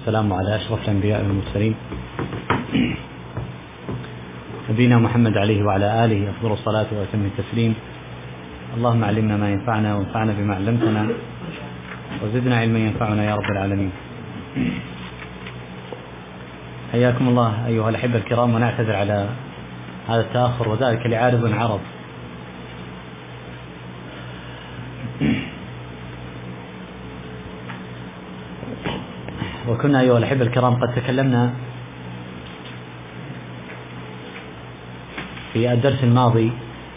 والسلام على أشرف الأنبياء والمرسلين نبينا محمد عليه وعلى آله أفضل الصلاة وأتم التسليم. اللهم علمنا ما ينفعنا وانفعنا بما علمتنا وزدنا علما ينفعنا يا رب العالمين. حياكم الله أيها الأحبة الكرام، ونعتذر على هذا التأخر وذلك لعارض عرض. وكنا أيها الأحبة الكرام قد تكلمنا في الدرس الماضي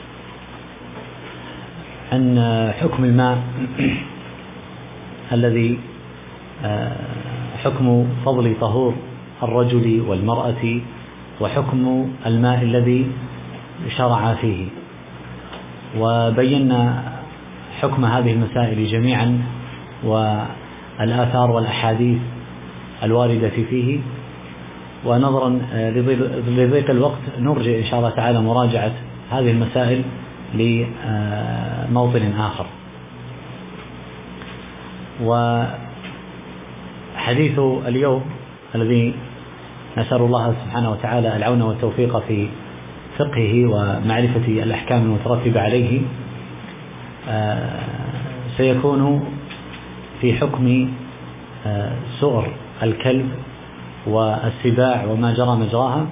عن حكم الماء الذي حكم فضل طهور الرجل والمرأة، وحكم الماء الذي شرع فيه، وبينا حكم هذه المسائل جميعا والآثار والأحاديث الواردة فيه. ونظرا لضيق الوقت نرجع إن شاء الله تعالى مراجعة هذه المسائل لموطن آخر. وحديث اليوم الذي نسأل الله سبحانه وتعالى العون والتوفيق في فقهه ومعرفة الأحكام المترتبة عليه سيكون في حكم سؤر الكلب والسباع وما جرى مجراها،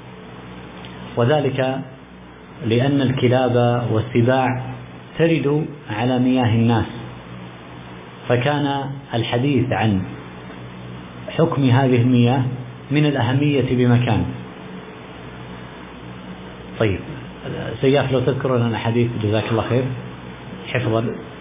وذلك لأن الكلاب والسباع ترد على مياه الناس، فكان الحديث عن حكم هذه المياه من الأهمية بمكان. طيب سياف لو تذكر لنا الحديث جزاك الله خير حفظا.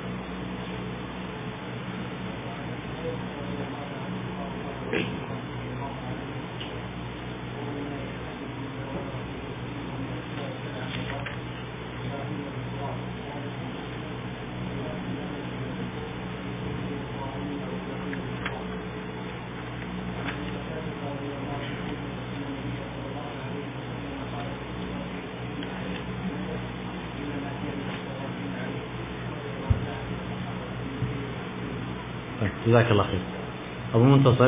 جزاك الله خير. أبو منتصر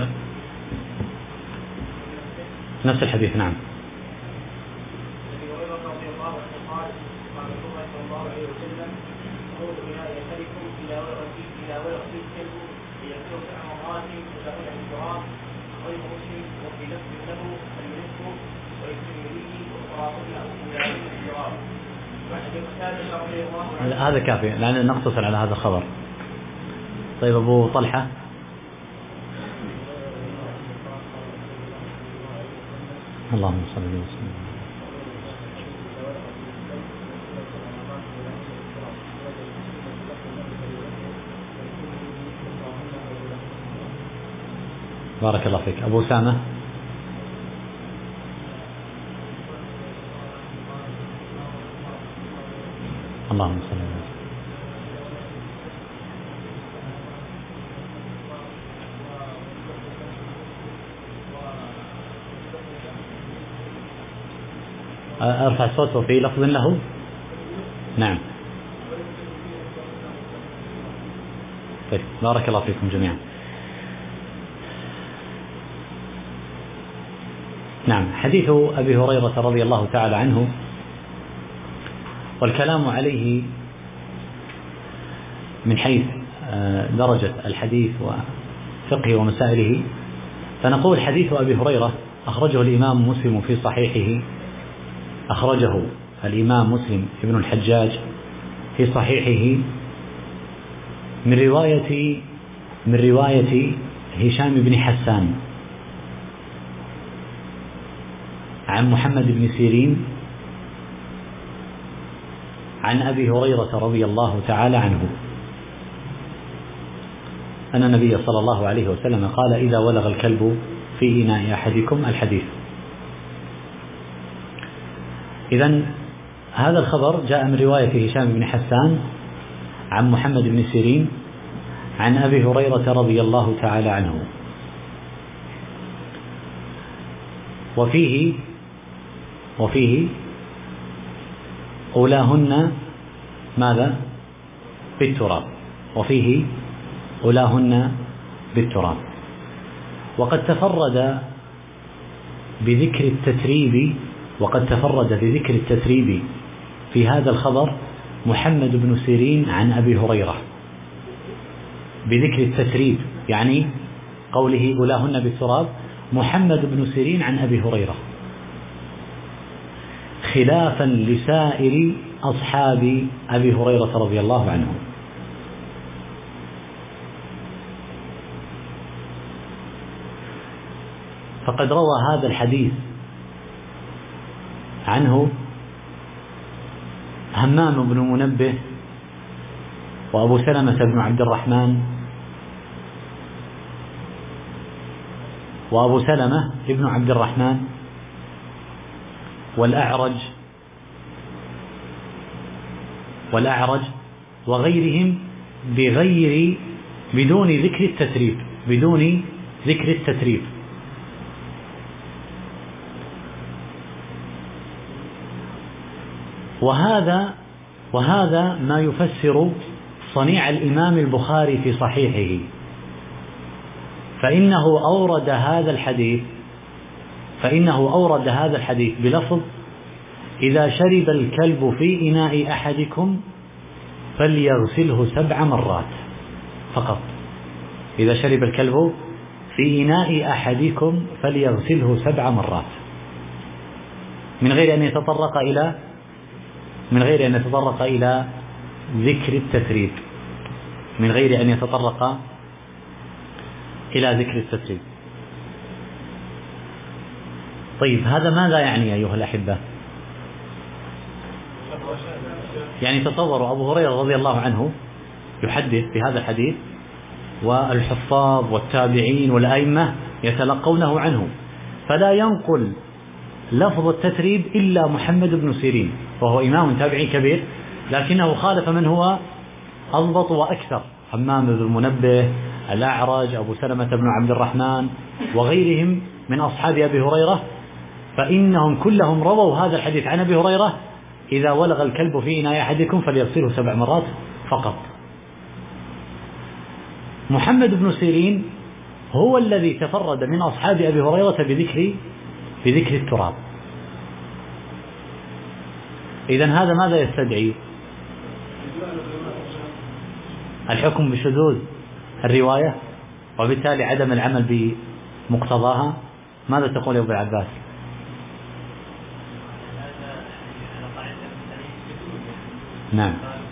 نفس الحديث. نعم. هذا كافي لأن نقتصر على هذا الخبر. طيب أبو طلحة. اللهم صل وسلم. بارك الله فيك. أبو سامة. اللهم صل وسلم. أرفع الصوت وفي لفظ له. نعم. طيب بارك الله فيكم جميعا. نعم. حديث أبي هريرة رضي الله تعالى عنه، والكلام عليه من حيث درجة الحديث وفقه ومسائله، فنقول حديث أبي هريرة أخرجه الإمام مسلم في صحيحه، أخرجه الإمام مسلم ابن الحجاج في صحيحه من رواية هشام بن حسان عن محمد بن سيرين عن أبي هريرة رضي الله تعالى عنه أن النبي صلى الله عليه وسلم قال: إذا ولغ الكلب في إناء أحدكم. الحديث. إذن هذا الخبر جاء من رواية هشام بن حسان عن محمد بن سيرين عن أبي هريرة رضي الله تعالى عنه، وفيه أولاهن ماذا؟ بالتراب. وفيه أولاهن بالتراب. وقد تفرد بذكر التتريب في هذا الخبر محمد بن سيرين عن أبي هريرة، بذكر التتريب يعني قوله أولاهن بالتراب، محمد بن سيرين عن أبي هريرة، خلافا لسائر أصحاب أبي هريرة رضي الله عنه. فقد روى هذا الحديث عنه همام بن منبه وأبو سلمة بن عبد الرحمن والأعرج وغيرهم بدون ذكر التتريب. وهذا ما يفسر صنيع الإمام البخاري في صحيحه، فإنه أورد هذا الحديث بلفظ: إذا شرب الكلب في إناء أحدكم فليغسله 7 مرات فقط. إذا شرب الكلب في إناء أحدكم فليغسله 7 مرات، من غير أن يتطرق إلى ذكر التتريب، طيب هذا ماذا يعني أيها الأحبة؟ يعني تصوروا أبو هريرة رضي الله عنه يحدث بهذا الحديث، والحفاظ والتابعين والأئمة يتلقونه عنه، فلا ينقل لفظ التتريب إلا محمد بن سيرين، وهو إمام تابعي كبير، لكنه خالف من هو أضبط وأكثر: همام بن منبه، الأعرج، أبو سلمة بن عبد الرحمن، وغيرهم من أصحاب أبي هريرة، فإنهم كلهم رووا هذا الحديث عن أبي هريرة: إذا ولغ الكلب في إناء أحدكم فليغسله 7 مرات فقط. محمد بن سيرين هو الذي تفرد من أصحاب أبي هريرة بذكر التراب. إذن هذا ماذا يستدعي؟ الحكم بشذوذ الرواية، وبالتالي عدم العمل بمقتضاها. ماذا تقول يا أبو العباس؟ نعم،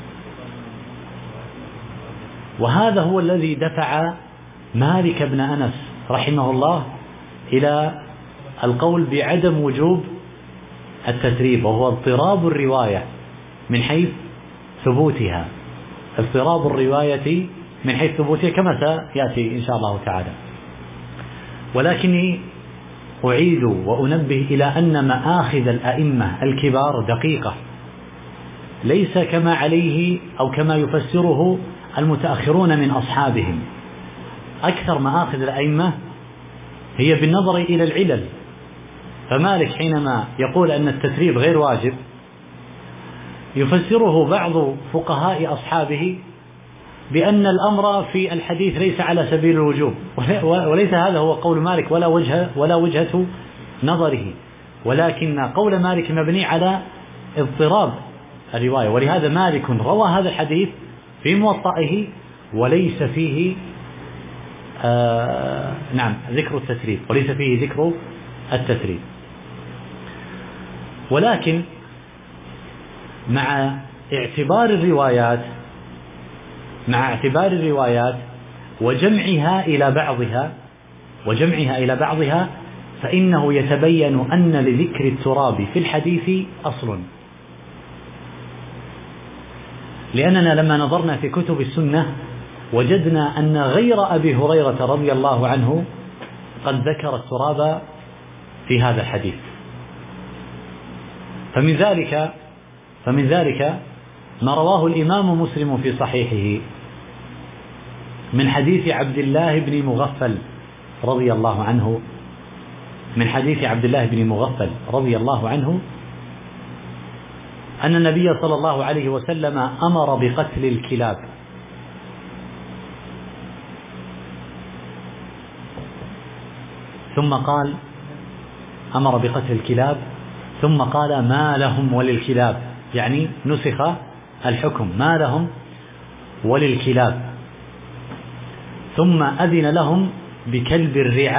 وهذا هو الذي دفع مالك بن أنس رحمه الله إلى القول بعدم وجوب التتريب، وهو اضطراب الرواية من حيث ثبوتها، كما سيأتي إن شاء الله تعالى. ولكني أعيد وأنبه إلى أن مآخذ الأئمة الكبار دقيقة، ليس كما عليه أو كما يفسره المتأخرون من أصحابهم. أكثر مآخذ الأئمة هي بالنظر إلى العلل، فمالك حينما يقول أن التتريب غير واجب يفسره بعض فقهاء أصحابه بأن الأمر في الحديث ليس على سبيل الوجوب، وليس هذا هو قول مالك ولا وجهة نظره، ولكن قول مالك مبني على اضطراب الرواية، ولهذا مالك روى هذا الحديث في موطئه وليس فيه ذكر التتريب، ولكن مع اعتبار الروايات وجمعها إلى بعضها فإنه يتبين أن لذكر التراب في الحديث أصل. لأننا لما نظرنا في كتب السنة وجدنا أن غير أبي هريرة رضي الله عنه قد ذكر التراب في هذا الحديث. فمن ذلك ما رواه الإمام مسلم في صحيحه من حديث عبد الله بن مغفل رضي الله عنه أن النبي صلى الله عليه وسلم أمر بقتل الكلاب، ثم قال أمر بقتل الكلاب، ثم قال ما لهم وللكلاب، يعني نسخ الحكم ما لهم وللكلاب، ثم أذن لهم بكلب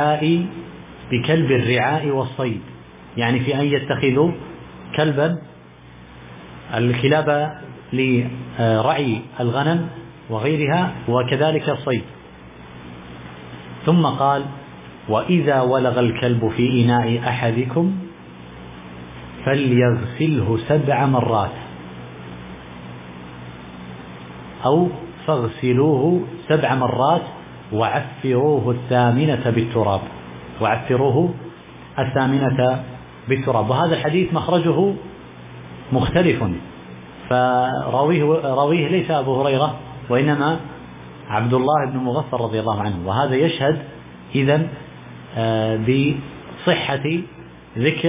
الرعاء والصيد، يعني في أن يتخذوا كلبا الكلاب لرعي الغنم وغيرها وكذلك الصيد. ثم قال وإذا ولغ الكلب في إناء أحدكم فليغسله 7 مرات أو فاغسلوه 7 مرات وعفروه الثامنة بالتراب. وهذا الحديث مخرجه مختلف، فراويه ليس أبو هريرة وإنما عبد الله بن مغفر رضي الله عنه، وهذا يشهد إذن بصحة ذكر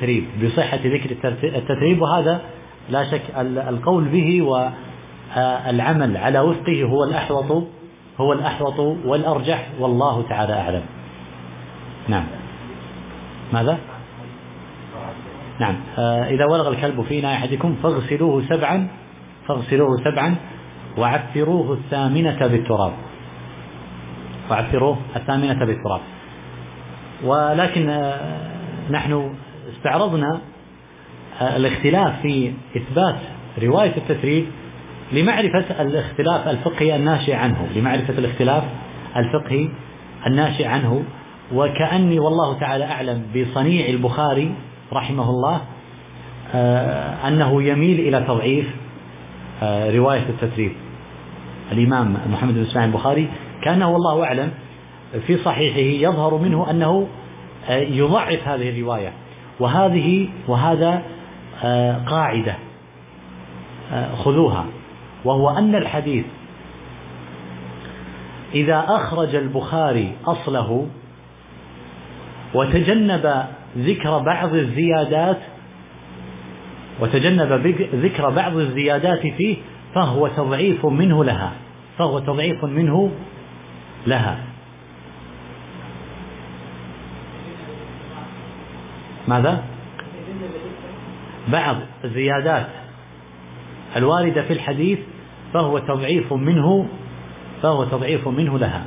التتريب، وهذا لا شك القول به والعمل على وفقه هو الأحوط والأرجح، والله تعالى أعلم. نعم. ماذا؟ نعم. إذا ولغ الكلب في إناء أحدكم فاغسلوه 7 وعفروه الثامنة بالتراب. ولكن نحن استعرضنا الاختلاف في إثبات رواية التتريب لمعرفة الاختلاف الفقهي الناشئ عنه، وكأني والله تعالى أعلم بصنيع البخاري رحمه الله أنه يميل إلى تضعيف رواية التتريب. الإمام محمد بن إسماعيل البخاري كأنه والله أعلم في صحيحه يظهر منه أنه يضعف هذه الرواية، وهذا قاعدة خذوها، وهو أن الحديث إذا أخرج البخاري أصله وتجنب ذكر بعض الزيادات فيه فهو تضعيف منه لها. ماذا؟ بعض الزيادات الواردة في الحديث فهو تضعيف منه لها.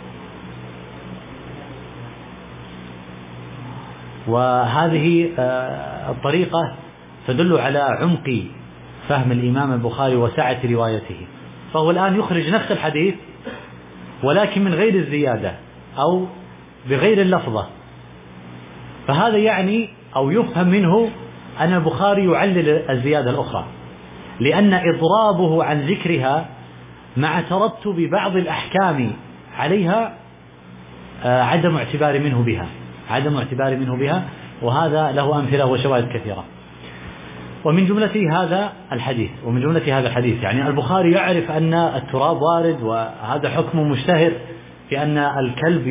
وهذه الطريقة تدل على عمق فهم الإمام البخاري وسعة روايته. فهو الآن يخرج نفس الحديث ولكن من غير الزيادة أو بغير اللفظة، فهذا يعني أو يفهم منه أن البخاري يعلل الزيادة الأخرى، لأن إضرابه عن ذكرها مع ترتب بعض الأحكام عليها عدم اعتبار منه بها، وهذا له أمثلة وشواهد كثيرة. ومن جملة هذا الحديث يعني البخاري يعرف أن التراب وارد، وهذا حكم مشتهر في أن الكلب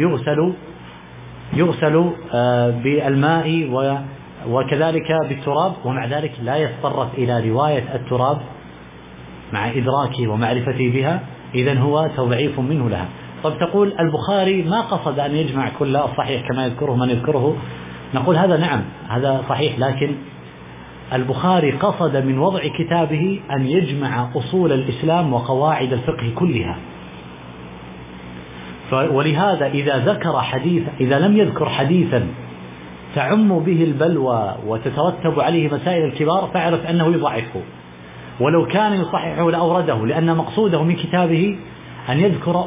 يغسل بالماء وكذلك بالتراب، ومع ذلك لا يتطرق إلى رواية التراب مع إدراكه ومعرفته بها، إذن هو تضعيف منه لها. طب تقول البخاري ما قصد أن يجمع كل الصحيح كما يذكره من يذكره، نقول هذا نعم هذا صحيح، لكن البخاري قصد من وضع كتابه أن يجمع أصول الإسلام وقواعد الفقه كلها. ولهذا إذا لم يذكر حديثا تعم به البلوى وتترتب عليه مسائل الكبار فاعرف أنه يضعفه، ولو كان يصححه لأورده، لأن مقصوده من كتابه أن يذكر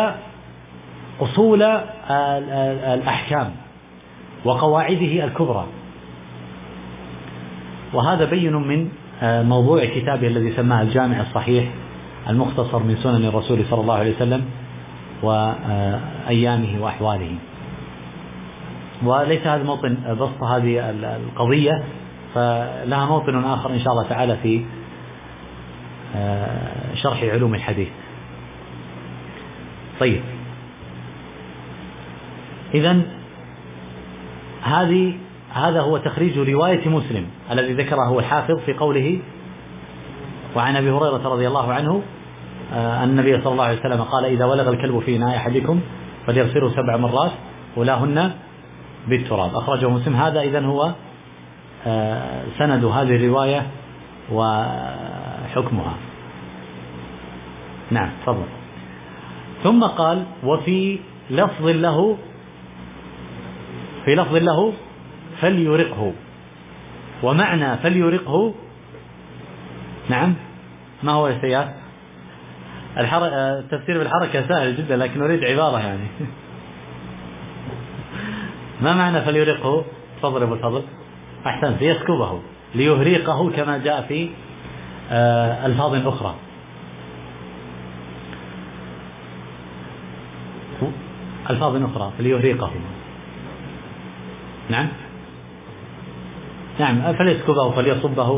أصول الأحكام وقواعده الكبرى. وهذا بين من موضوع كتابه الذي سماه الجامع الصحيح المختصر من سنن الرسول صلى الله عليه وسلم وأيامه وأحواله. وليس هذا موطن بسط هذه القضية، فلها موطن آخر إن شاء الله تعالى في شرح علوم الحديث. طيب، إذن هذا هو تخريج رواية مسلم الذي ذكره هو الحافظ في قوله: وعن أبي هريرة رضي الله عنه أن النبي صلى الله عليه وسلم قال: إذا ولغ الكلب في إناء أحدكم فليغسله 7 مرات أولاهن بالتراب، أخرجه مسلم. هذا إذن هو سند هذه الرواية وحكمها. نعم تفضل. ثم قال وفي لفظ له، في لفظ له فليرقه. ومعنى فليرقه، نعم ما هو يا سياد؟ التفسير بالحركة سهل جدا، لكن أريد عبارة يعني. ما معنى فليرقه؟ تفضل أبو الفضل. أحسنت، يسكبه ليهريقه كما جاء في ألفاظ أخرى. ألفاظ أخرى فليهريقه. نعم نعم، فليسكبه فليصبه.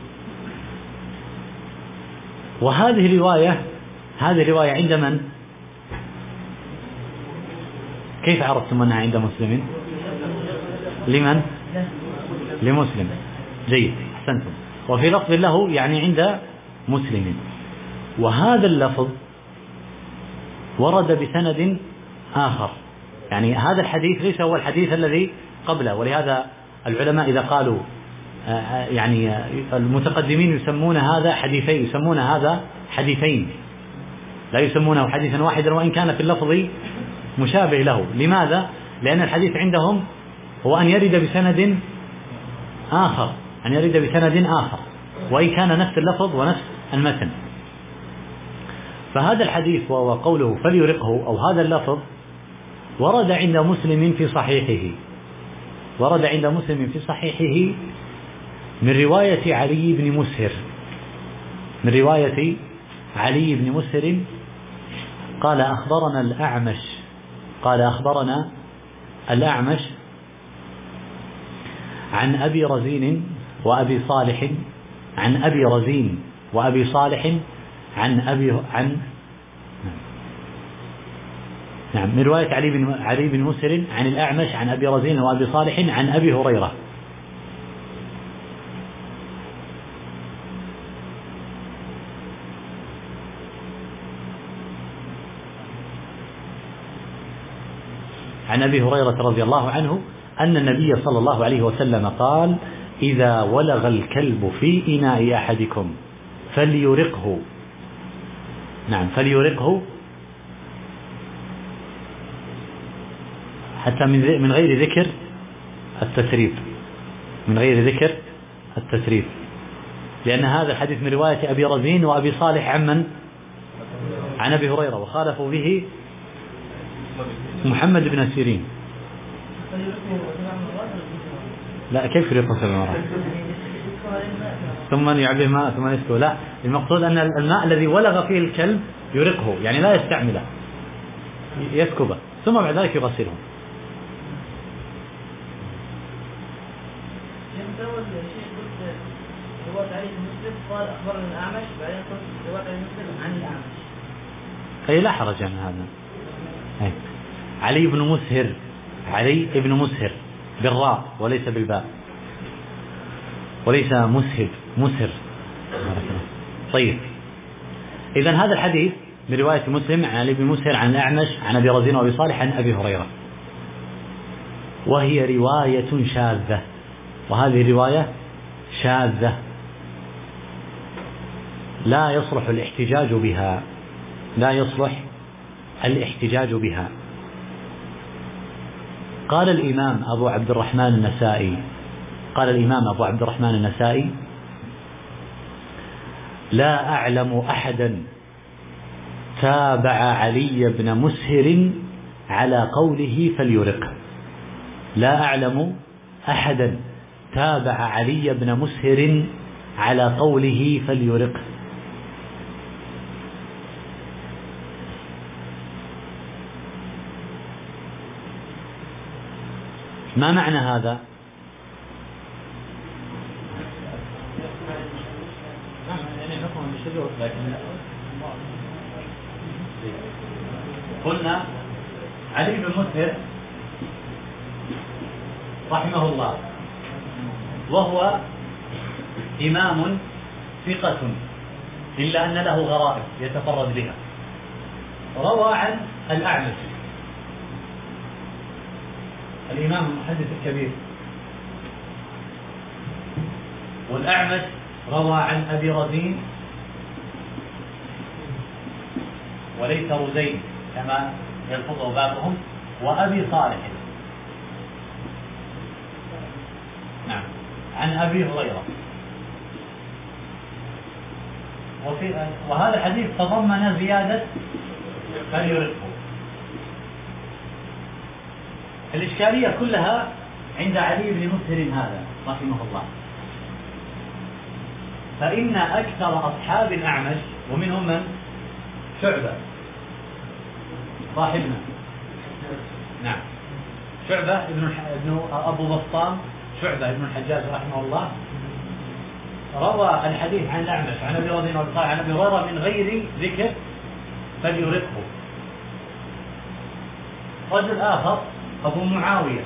وهذه رواية، هذه رواية عند من؟ كيف عرفتم أنها عند مسلم؟ لمن؟ لمسلم. جيد، أحسنتم. وفي لفظ له يعني عند مسلم. وهذا اللفظ ورد بسند آخر، يعني هذا الحديث ليس هو الحديث الذي قبله. ولهذا العلماء إذا قالوا يعني المتقدمين يسمون هذا حديثين، يسمون هذا حديثين، لا يسمونه حديثا واحدا وإن كان في اللفظ مشابه له. لماذا؟ لأن الحديث عندهم هو أن يرد بسند آخر، أن يرد بسند آخر وإن كان نفس اللفظ ونفس المتن. فهذا الحديث وهو قوله فليرقه أو هذا اللفظ ورد عند مسلم في صحيحه، ورد عند مسلم في صحيحه من رواية علي بن مسهر، من رواية علي بن مسهر قال أخبرنا الأعمش، قال أخبرنا الأعمش عن أبي رزين وأبي صالح، عن أبي رزين وأبي صالح عن نعم من رواية علي بن مسهر عن الأعمش عن أبي رزين وأبي صالح عن أبي هريرة. عن أبي هريرة رضي الله عنه أن النبي صلى الله عليه وسلم قال إذا ولغ الكلب في إناء أحدكم فليرقه. نعم فليرقه، حتى من غير ذكر التسريب، من غير ذكر التسريب، لأن هذا الحديث من رواية أبي رزين وأبي صالح عن من؟ عن أبي هريرة، وخالفوا به محمد بن سيرين. لا كيف يرقه المرأة ثم يعبه ماء ثم يسكه؟ لا، المقصود أن الماء الذي ولغ فيه الكلب يرقه، يعني لا يستعمله، يسكبه ثم بعد ذلك يغسله. قال أخبرنا الأعمش، بعدين قلت رواية مسلم عن الأعمش. أي لا حرج عن هذا. علي بن مسهر، علي بن مسهر بالراء وليس بالباء، وليس مسهر. طيب، إذن هذا الحديث من رواية مسلم عن علي بن مسهر عن الأعمش عن أبي رزين وأبي صالح عن أبي هريرة، وهي رواية شاذة، وهذه الرواية شاذة لا يصلح الاحتجاج بها، لا يصلح الاحتجاج بها. قال الإمام أبو عبد الرحمن النسائي، قال الإمام أبو عبد الرحمن النسائي لا أعلم أحدا تابع علي بن مسهر على قوله فليرق، لا أعلم أحدا تابع علي بن مسهر على قوله فليرق. ما معنى هذا؟ قلنا علي بن مسهر رحمه الله وهو إمام ثقة إلا أن له غرائب يتفرد بها، روى عن الأعمش، الإمام المحدث الكبير. والأعمش روى عن أبي رزين وليس رزين كما يلفظه بعضهم، وأبي صالح، نعم، عن أبي هريرة. وهذا الحديث تضمن زيادة فليرقه. الإشكالية كلها عند علي بن مسهر هذا رحمه الله، فإن أكثر أصحاب الأعمش ومنهم من؟ شعبة صاحبنا، نعم، شعبة ابن أبو بسطام، شعبة ابن الحجاج رحمه الله، روى الحديث عن الأعمش عن أبي رضي الله عنه عن أبي هريرة من غير ذكر فليرقه. رجل آخر أبو معاوية،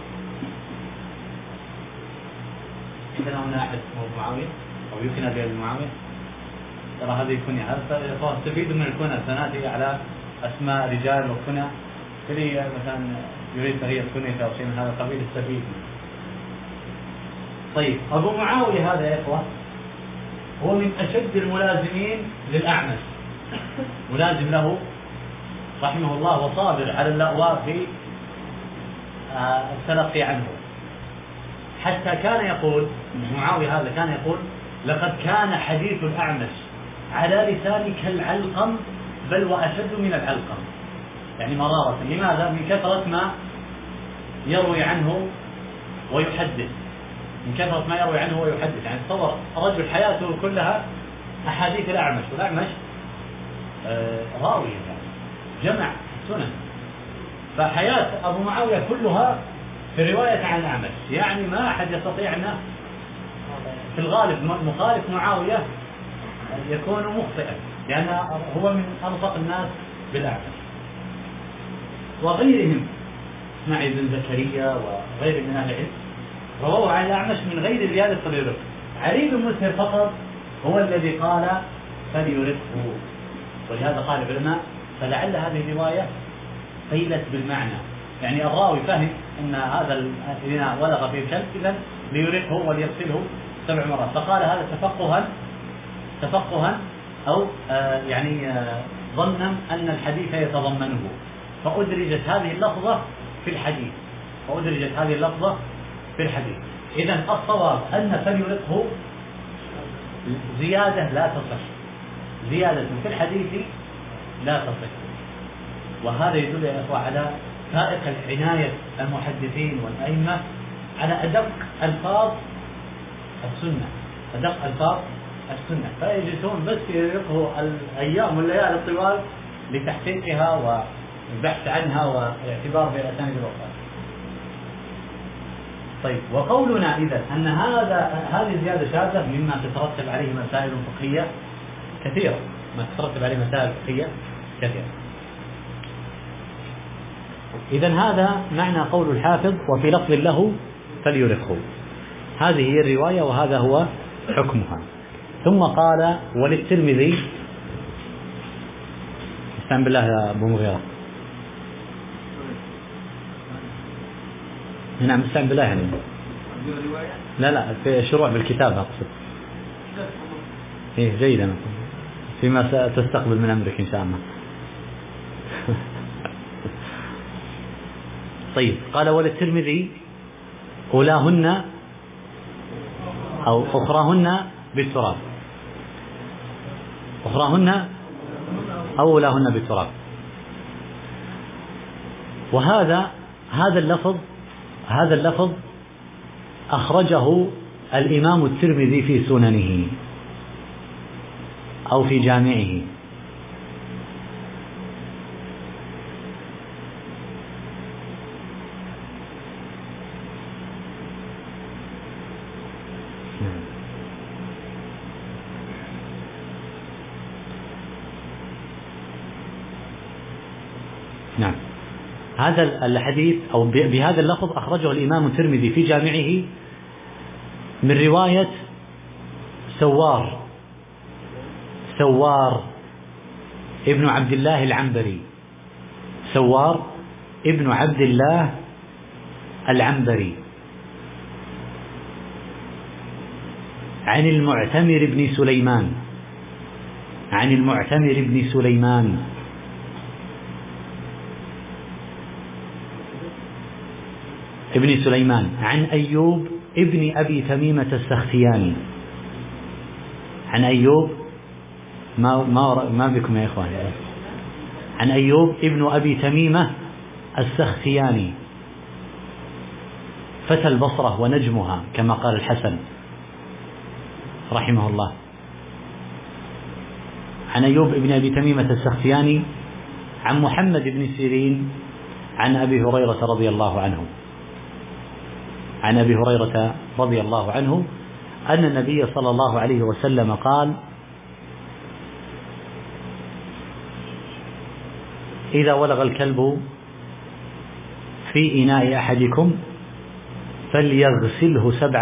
عندنا هنا أحد اسمه أبو معاوية أو يمكن أبي معاوية، ترى هذه كنية، تستفيد من الكنى، سنأتي على أسماء رجال وكنى، اللي مثلا يريد تغيير كنية أو شيء من هذا القبيل يستفيد. طيب، أبو معاوية هذا يا إخوة هو من أشد الملازمين للأعمش، ملازم له رحمه الله وصابر على اللأواء في التلقي عنه، حتى كان يقول معاوية هذا كان يقول: لقد كان حديث الأعمش على لساني كالعلقم بل وأشد من العلقم، يعني مرارة. لماذا؟ من كثرة ما يروي عنه ويحدث، من كثرة ما يروي عنه ويحدث. يعني تصور رجل حياته كلها أحاديث الأعمش، والأعمش راوي يعني جمع سنن، فحياة أبو معاوية كلها في رواية عن الأعمش، يعني ما أحد يستطيع أن في الغالب مخالف معاوية يكون مخطئا، لأن هو من أنصف الناس بالأعمش. وغيرهم اسماعيل بن زكريا وغير من أهل العلم رواه عن الأعمش من غير زيادة فليرقه. علي بن مسهر فقط هو الذي قال فليرقه، ولهذا قال العلماء فلعل هذه الرواية قيلت بالمعنى، يعني الراوي فهم أن هذا الإناء ولغ فيه الكلب، إذن ليرقه وليغسله 7 مرات، فقال هذا تفقها أو يعني ظنا أن الحديث يتضمنه، فأدرجت هذه اللفظة في الحديث. إذن الصواب أن فليرقه زيادة لا تصح، زيادة في الحديث لا تصح. وهذا يدل يا إخوة على فائق العناية المحدثين والأئمة على أدق ألفاظ السنة، فيجلسون بس يرقوا الأيام والليالي الطوال لتحقيقها والبحث عنها والاعتبار بالأسانيد الأخرى. طيب، وقولنا إذا أن هذه الزيادة شاذة مما تترتب عليه مسائل فقهية كثيرة، إذن هذا معنى قول الحافظ وفي لفظ له فليرقه. هذه هي الرواية وهذا هو حكمها. ثم قال وللترمذي، استعن بالله يا أبو مغيرة، نعم استعن بالله يعني. لا في شروع بالكتاب أقصد. إيه جيدا، فيما تستقبل من أمرك إن شاء الله. طيب، قال وللترمذي أولاهن أو أخراهن بالتراب، أخراهن أو أولاهن بالتراب. وهذا اللفظ أخرجه الإمام الترمذي في سننه أو في جامعه. نعم، هذا الحديث أو بهذا اللفظ أخرجه الإمام الترمذي في جامعه من رواية سوار ابن عبد الله العنبري، سوار ابن عبد الله العنبري عن المعتمر بن سليمان عن المعتمر بن سليمان ابن سليمان عن أيوب ابن أبي تميمة السختياني عن أيوب ما بكم يا إخوان عن أيوب ابن أبي تميمة السختياني فتى البصرة ونجمها كما قال الحسن رحمه الله. عن أيوب ابن أبي تميمة السختياني عن محمد بن سيرين عن أبي هريرة رضي الله عنه عن أبي هريرة رضي الله عنه أن النبي صلى الله عليه وسلم قال: إذا ولغ الكلب في إناء أحدكم فليغسله 7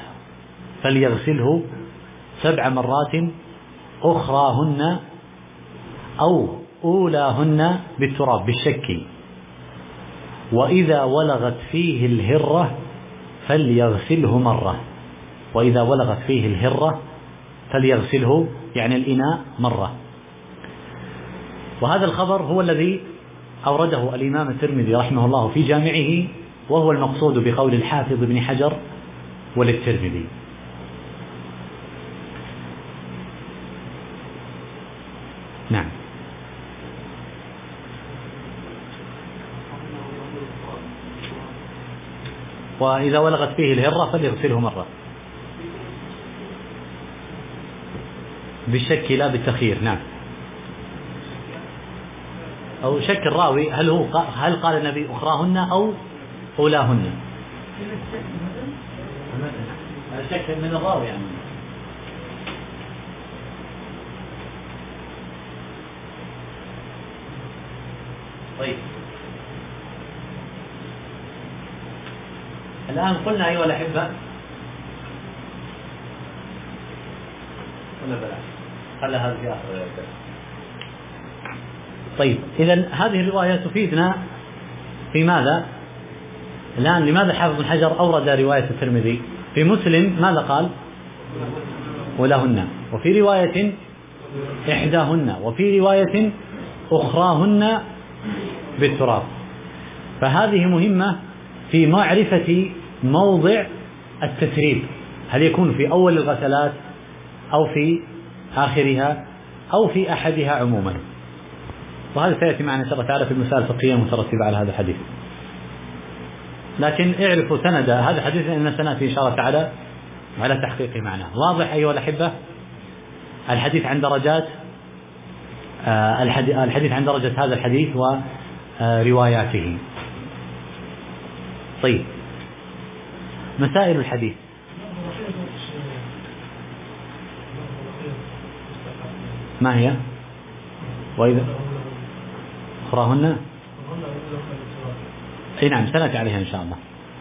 مرات أخراهن أو أولاهن بالتراب بالشك، وإذا ولغت فيه الهرة فليغسله مرة. وإذا ولغت فيه الهرة فليغسله يعني الإناء مرة. وهذا الخبر هو الذي أورده الإمام الترمذي رحمه الله في جامعه، وهو المقصود بقول الحافظ ابن حجر وللترمذي. نعم. وإذا ولغت فيه الهرة فليغسله مرة بالشك لا بالتخيير. نعم. أو شك الراوي هل قال النبي أخراهن أو أولاهن؟ الشك من الراوي يعني. طيب الآن قلنا أيها الأحبة ولا بلاش خلى هذا في آخر الدرس. طيب إذا هذه الرواية تفيدنا في ماذا؟ الآن لماذا حافظ بن حجر أورد رواية الترمذي؟ في مسلم ماذا قال؟ ولهن، وفي رواية إحداهن، وفي رواية أخراهن بالتراب. فهذه مهمة في معرفة موضع التتريب، هل يكون في أول الغسلات أو في آخرها أو في أحدها عموما. وهذا سيأتي معنا إن شاء الله تعالى في المسائل الفقهية المترتبة على هذا الحديث. لكن اعرفوا سند هذا الحديث لأن سنأتي إن شاء الله تعالى على تحقيق معناه. واضح أيها الأحبة؟ الحديث عن درجات الحديث عن درجة هذا الحديث ورواياته. طيب مسائل الحديث. ما هي؟ وإذا أخراهن أي نعم سنأتي عليها إن شاء الله.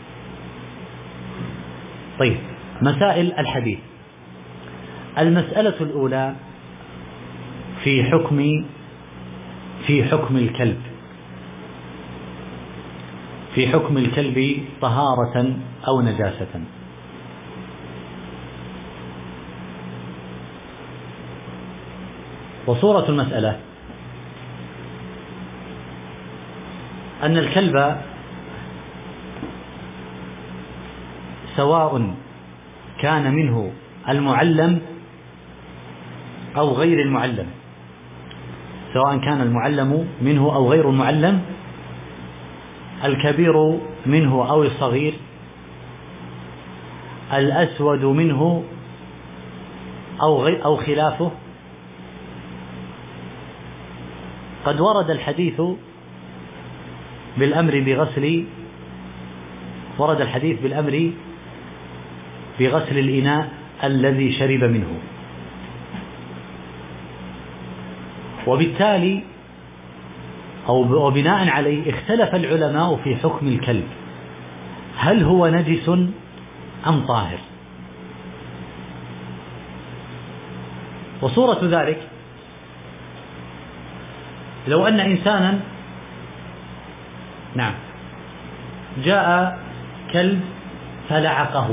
طيب مسائل الحديث. المسألة الأولى في حكم الكلب، في حكم الكلب طهارة أو نجاسة. وصورة المسألة أن الكلب سواء كان منه المعلم أو غير المعلم، سواء كان المعلم منه أو غير المعلم، الكبير منه أو الصغير، الأسود منه أو خلافه، قد ورد الحديث بالأمر بغسل الإناء الذي شرب منه. وبالتالي أو بناء عليه اختلف العلماء في حكم الكلب، هل هو نجس أم طاهر؟ وصورة ذلك لو أن إنسانا جاء الكلب فلعقه،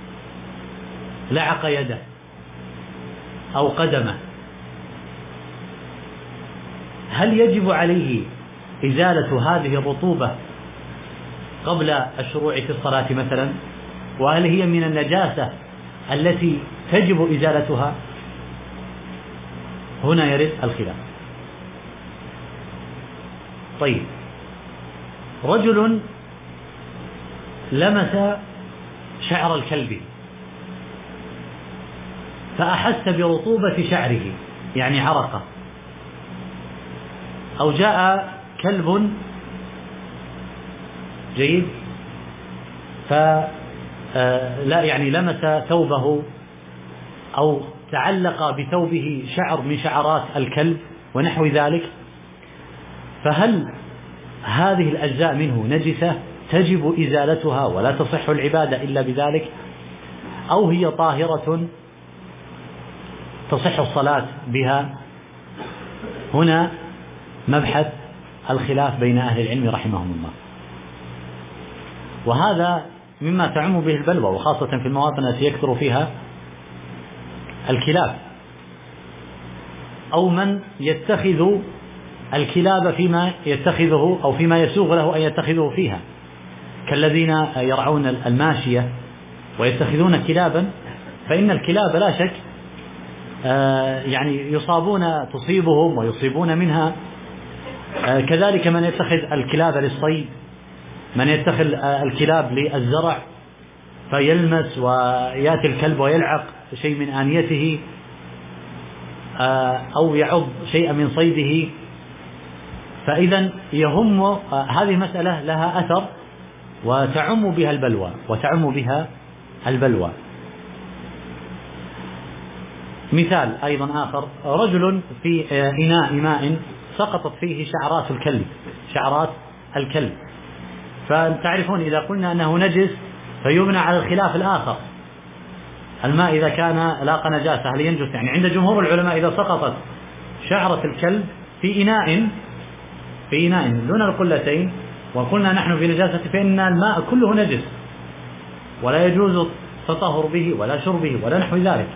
لعق يده أو قدمه، هل يجب عليه إزالة هذه الرطوبة قبل الشروع في الصلاة مثلا؟ وهل هي من النجاسة التي تجب إزالتها؟ هنا يرد الخلاف. طيب، رجل لمس شعر الكلب فأحس برطوبة شعره، يعني عرقه، أو جاء كلب جيد فلا يعني لمس ثوبه أو تعلق بثوبه شعر من شعرات الكلب ونحو ذلك، فهل هذه الأجزاء منه نجسة تجب إزالتها ولا تصح العبادة إلا بذلك، أو هي طاهرة تصح الصلاة بها؟ هنا مبحث الخلاف بين أهل العلم رحمهم الله، وهذا مما تعم به البلوى، وخاصة في المواطن التي يكثر فيها الكلاب، أو من يتخذ الكلاب فيما يتخذه أو فيما يسوغ له أن يتخذه فيها، كالذين يرعون الماشية ويتخذون كلابا، فإن الكلاب لا شك يعني تصيبهم ويصيبون منها. كذلك من يتخذ الكلاب للصيد، من يتخذ الكلاب للزرع فيلمس ويأتي الكلب ويلعق شيء من آنيته أو يعض شيئا من صيده، فإذا يهم هذه مسألة لها أثر وتعم بها البلوى. مثال أيضا آخر، رجل في إناء ماء سقطت فيه شعرات الكلب، فتعرفون إذا قلنا أنه نجس فيبنى على الخلاف الآخر، الماء إذا كان لاقى نجاسة هل ينجس؟ يعني عند جمهور العلماء إذا سقطت شعرة الكلب في إناء دون القلتين وقلنا نحن في نجاسة، فإن الماء كله نجس ولا يجوز التطهر به ولا شربه ولا نحو ذلك.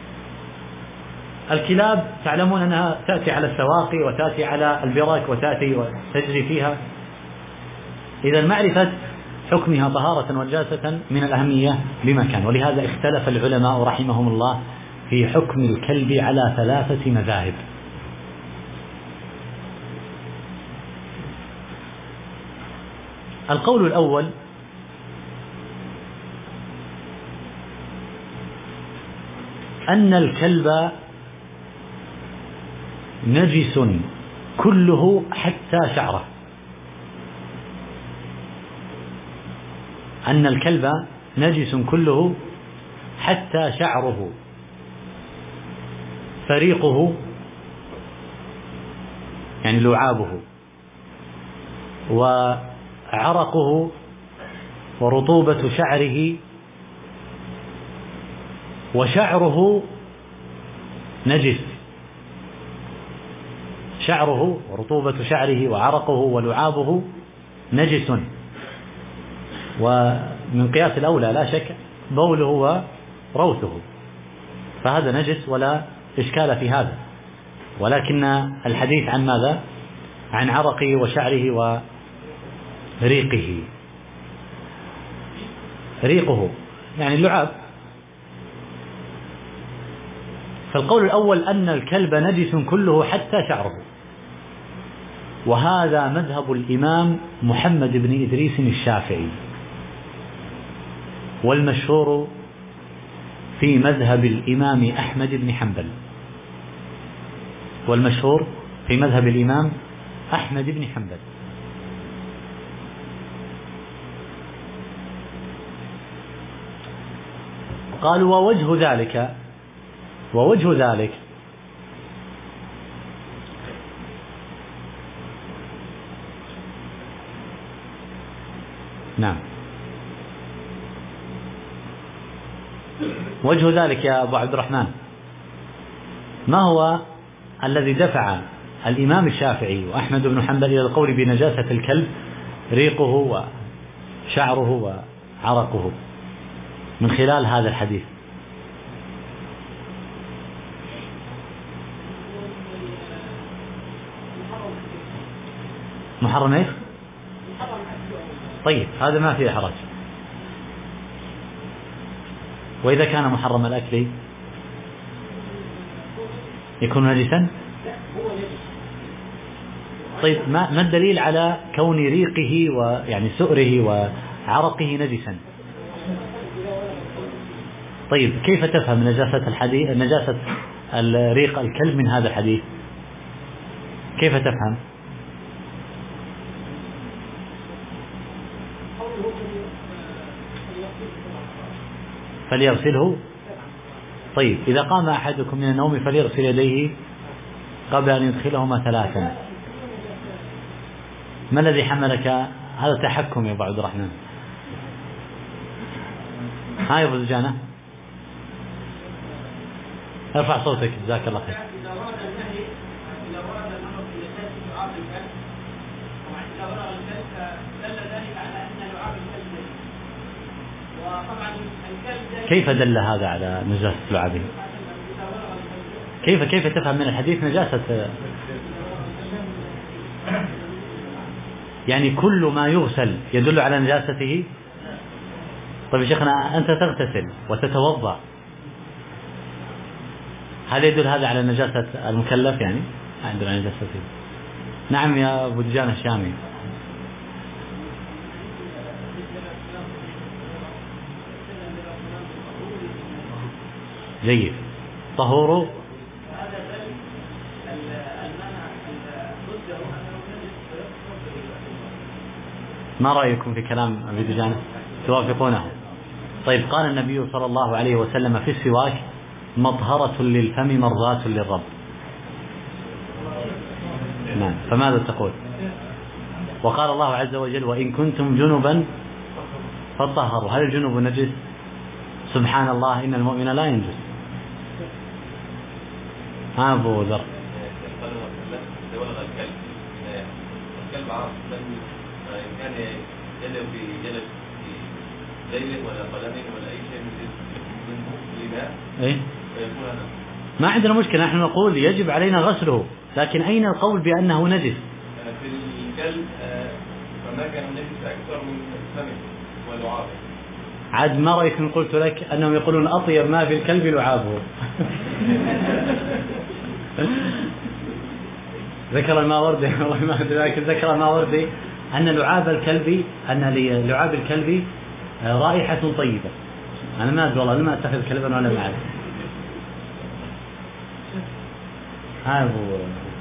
الكلاب تعلمون أنها تأتي على السواقي وتأتي على البرك وتأتي وتجري فيها، إذا معرفة حكمها طهارة ونجاسة من الأهمية بمكان، ولهذا اختلف العلماء رحمهم الله في حكم الكلب على 3 مذاهب. القول الأول أن الكلب نجس كله حتى شعره، أن الكلب نجس كله حتى شعره، فريقه يعني لعابه وعرقه ورطوبة شعره، وشعره نجس، شعره ورطوبة شعره وعرقه ولعابه نجس، ومن قياس الأولى لا شك بوله وروثه، فهذا نجس ولا إشكال في هذا، ولكن الحديث عن ماذا؟ عن عرقه وشعره وريقه. ريقه يعني اللعاب. فالقول الأول أن الكلب نجس كله حتى شعره، وهذا مذهب الإمام محمد بن إدريس الشافعي، والمشهور في مذهب الإمام أحمد بن حنبل، والمشهور في مذهب الإمام أحمد بن حنبل. قالوا ووجه ذلك نعم، وجه ذلك يا أبو عبد الرحمن، ما هو الذي دفع الإمام الشافعي وأحمد بن حنبل إلى القول بنجاسة الكلب؟ ريقه وشعره عرقه من خلال هذا الحديث؟ محرم ايش؟ طيب هذا ما فيه حرج. وإذا كان محرم الأكل يكون نجسا؟ طيب ما الدليل على كون ريقه ويعني سؤره وعرقه نجسا؟ طيب كيف تفهم نجاسة الحديث، نجاسة ريق الكلب من هذا الحديث؟ كيف تفهم؟ فليغسله. طيب إذا قام أحدكم من النوم فليغسل يديه قبل أن يدخلهما 3. ما الذي حملك هذا تحكم يا أبو عبد الرحمن؟ هاي أبو زجانة ارفع صوتك جزاك الله خير. كيف دل هذا على نجاسة لعابه؟ كيف تفهم من الحديث نجاسة؟ يعني كل ما يغسل يدل على نجاسته؟ طيب يا شيخنا أنت تغتسل وتتوضأ، هل يدل هذا على نجاسة المكلف؟ يعني عندنا نجاسته. نعم يا أبو دجان الشامي. جيد. طهور ما رأيكم في كلام أبي دجانة؟ توافقونه؟ طيب قال النبي صلى الله عليه وسلم في السواك مطهرة للفم مرضاة للرب. نعم فماذا تقول؟ وقال الله عز وجل وإن كنتم جنبا فطهروا. هل الجنوب نجس؟ سبحان الله إن المؤمن لا ينجس. أبو ذر الكلب عرف إن كان يجب في ليل ولا قلم ولا أي شيء منه لماء إيه؟ ما عندنا مشكلة، نحن نقول يجب علينا غسله، لكن أين القول بأنه نجس؟ في الكلب فما كان نجس أكثر من فمه ولعابه. عاد ما رأيك إن قلت لك أنهم يقولون أطيب ما في الكلب لعابه؟ ذكر الماوردي والله ما أدري، ذكر الماوردي أن لعاب الكلب، أن لعاب الكلب رائحة طيبة. أنا ما أدري والله، أنا ما أتخذ كلبا ولا ما أعرف. هذا هو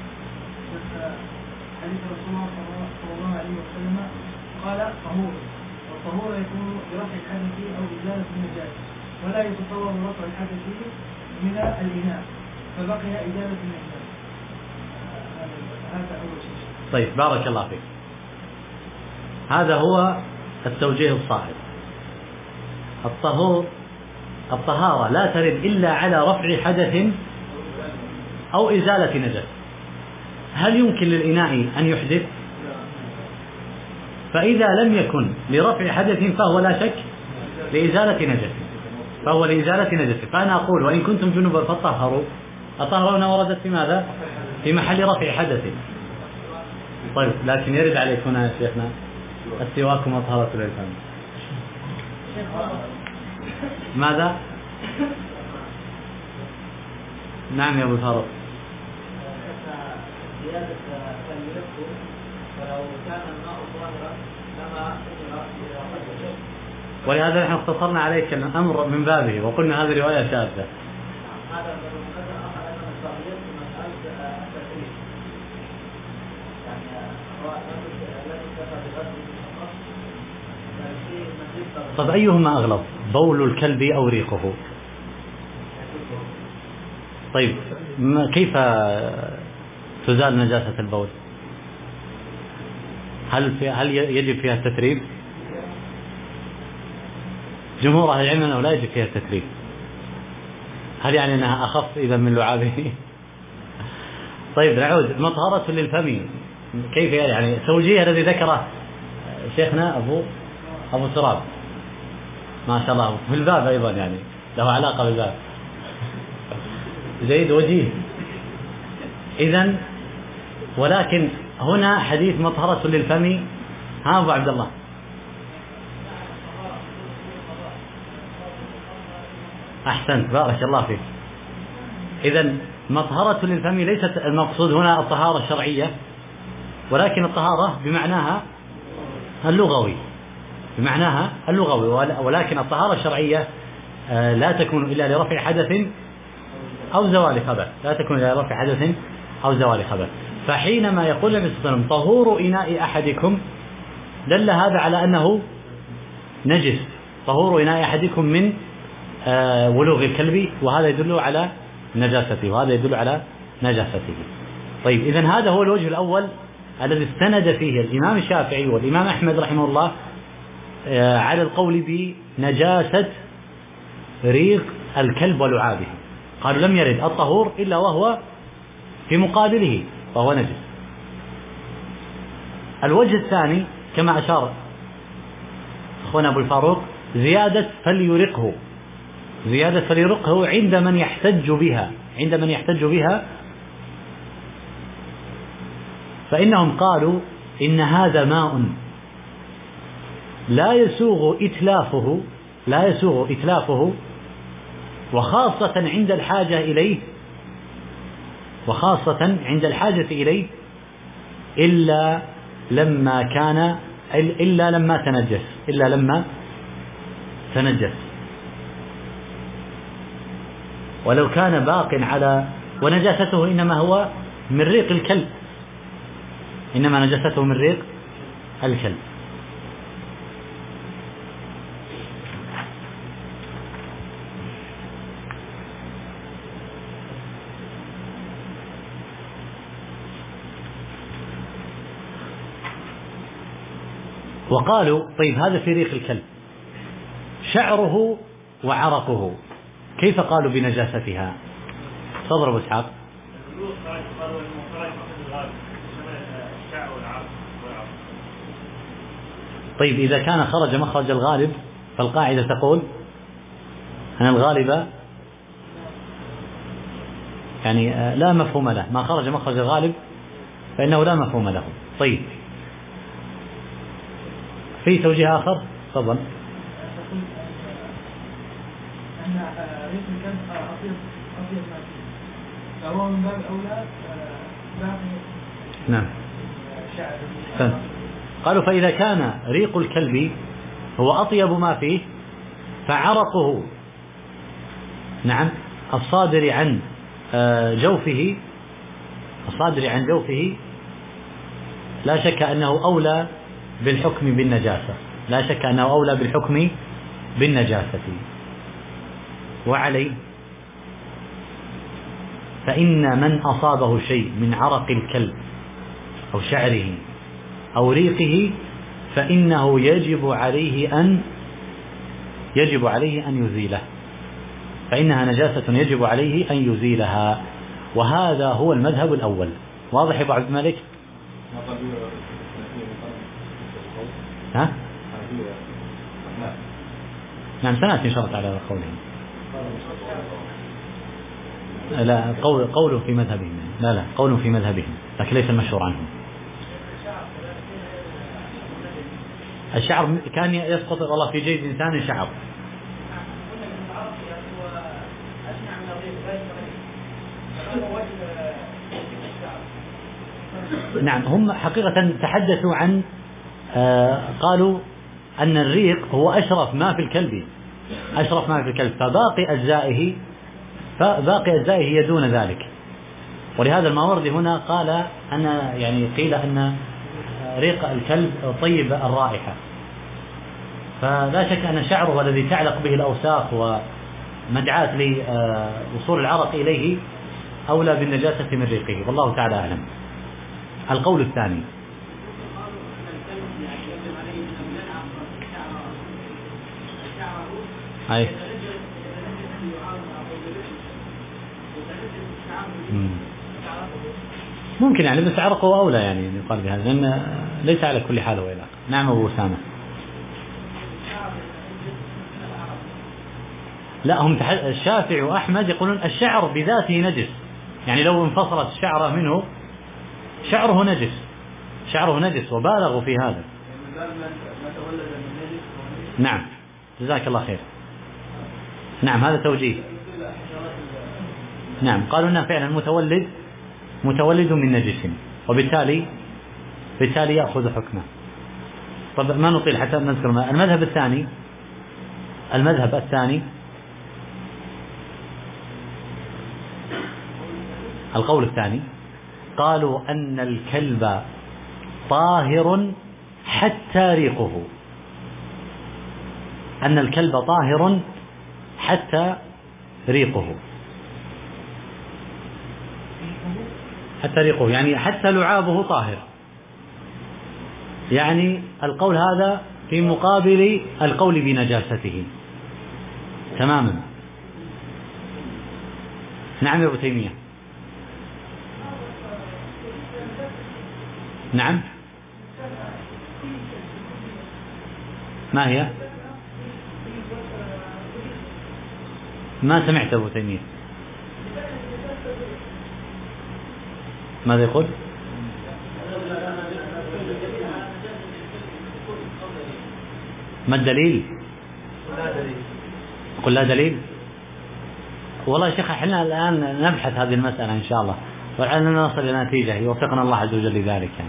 حديث رسول الله صلى الله عليه وسلم قال طهور، والطهور يكون برفع الحدث أو إزالة النجاسة، ولا يتصور رفع الحدث من الإناء فبقي إزالة النجاسة. هذا أول شيء. طيب بارك الله فيك. هذا هو التوجيه الصائب. الطهارة لا ترد إلا على رفع حدث أو إزالة نجاسة. هل يمكن للإناء أن يحدث؟ فإذا لم يكن لرفع حدث فهو لا شك لإزالة نجاسة، فأنا أقول وإن كنتم جنبا فطهروا. الطهر هنا وردت في ماذا؟ في محل رفع حدث. طيب لكن يرد عليك هنا يا شيخنا السواك مطهرة للفم. ماذا؟ نعم يا أبو فاروق. ولهذا نحن اختصرنا عليك الأمر من بابه وقلنا هذه رواية شاذة. طب أيهما أغلظ، بول الكلب أو ريقه؟ طيب كيف تزال نجاسة البول؟ هل يجب فيها التتريب؟ جمهور أهل العلم أنه لا يجب فيها التتريب. هل يعني أنها أخف إذا من لعابه؟ طيب نعود. مطهرة للفم كيف يعني؟ التوجيه الذي ذكره شيخنا أبو تراب ما شاء الله في الباب أيضا يعني له علاقة بالباب. جيد وجيه. إذن ولكن هنا حديث مطهرة للفم. ها أبو عبد الله. أحسنت بارك الله فيك. إذن مطهرة للفم ليست المقصود هنا الطهارة الشرعية، ولكن الطهارة بمعناها اللغوي، بمعناها اللغوي، ولكن الطهارة الشرعية لا تكون إلا لرفع حدث أو زوال خبث، لا تكون إلا لرفع حدث أو زوال خبث. فحينما يقول النبي صلى الله عليه وسلم طهور إناء أحدكم دل هذا على أنه نجس، طهور إناء أحدكم من ولوغ الكلب، وهذا يدل على نجاسته، وهذا يدل على نجاسته. طيب إذن هذا هو الوجه الأول الذي استند فيه الإمام الشافعي والإمام أحمد رحمه الله على القول بنجاسة ريق الكلب ولعابه. قالوا لم يرد الطهور إلا وهو في مقابله وهو نجس. الوجه الثاني كما أشار أخونا أبو الفاروق زيادة فليرقه، زيادة فليرقه عند من يحتج بها، عند من يحتج بها، فإنهم قالوا إن هذا ماء لا يسوغ إتلافه، لا يسوغ إتلافه، وخاصة عند الحاجة إليه، وخاصة عند الحاجة إليه إلا لما كان إلا لما تنجس، إلا لما تنجس. ولو كان باق على، ونجاسته إنما هو من ريق الكلب، إنما نجاسته من ريق الكلب. وقالوا طيب هذا في ريق الكلب، شعره وعرقه كيف قالوا بنجاستها؟ تفضل أبو إسحاق. طيب إذا كان خرج مخرج الغالب فالقاعدة تقول أن الغالب يعني لا مفهوم له، ما خرج مخرج الغالب فإنه لا مفهوم له. طيب في توجيه آخر؟ تفضل. أن ريق الكلب أطيب ما فيه، فهو من باب أولى باقي. نعم. قالوا فإذا كان ريق الكلب هو أطيب ما فيه فعرقه نعم الصادر عن جوفه، الصادر عن جوفه لا شك أنه أولى بالحكم بالنجاسة، لا شك أنه أولى بالحكم بالنجاسة. وعليه فإن من أصابه شيء من عرق الكلب أو شعره أو ريقه فإنه يجب عليه أن يزيله، فإنها نجاسة يجب عليه أن يزيلها، وهذا هو المذهب الأول. واضح يا أبو عبد الملك؟ ها؟ نعم سنأتي إن شاء الله على قولهم. لا قوله في مذهبهم، لا قوله في مذهبهم لكن ليس المشهور عنهم. الشعر كان يسقط والله في جيد إنسان شعر. نعم هم حقيقة تحدثوا عن قالوا أن الريق هو أشرف ما في الكلب، أشرف ما في الكلب، فباقي أجزائه هي دون ذلك. ولهذا الماوردي هنا قال أن يعني قيل أن ريق الكلب طيب الرائحة، فلا شك أن شعره الذي تعلق به الأوساخ ومدعاة لوصول العرق إليه أولى بالنجاسة من ريقه، والله تعالى أعلم. القول الثاني أي ممكن يعني بس عرقه أولى يعني يقال بهذا، لأن ليس على كل حال وإلا. نعم أبو أسامة. لا، هم الشافعي وأحمد يقولون الشعر بذاته نجس، يعني لو انفصلت الشعرة منه شعره نجس وبالغوا في هذا. نعم، جزاك الله خير. نعم، هذا توجيه. نعم، قالوا أنه فعلا متولد من نجس، وبالتالي يأخذ حكمه. طب ما نطيل حتى نذكر المذهب الثاني القول الثاني، قالوا أن الكلب طاهر حتى ريقه، يعني حتى لعابه طاهر. يعني القول هذا في مقابل القول بنجاسته تماما. نعم يا ابو تيمية. نعم، ما هي؟ ما سمعت ابو تيمية ماذا يقول؟ ما الدليل؟ قل لا دليل. والله يا شيخ احنا الآن نبحث هذه المسألة إن شاء الله، ولعلنا نصل إلى نتيجة يوفقنا الله عز وجل لذلك. يعني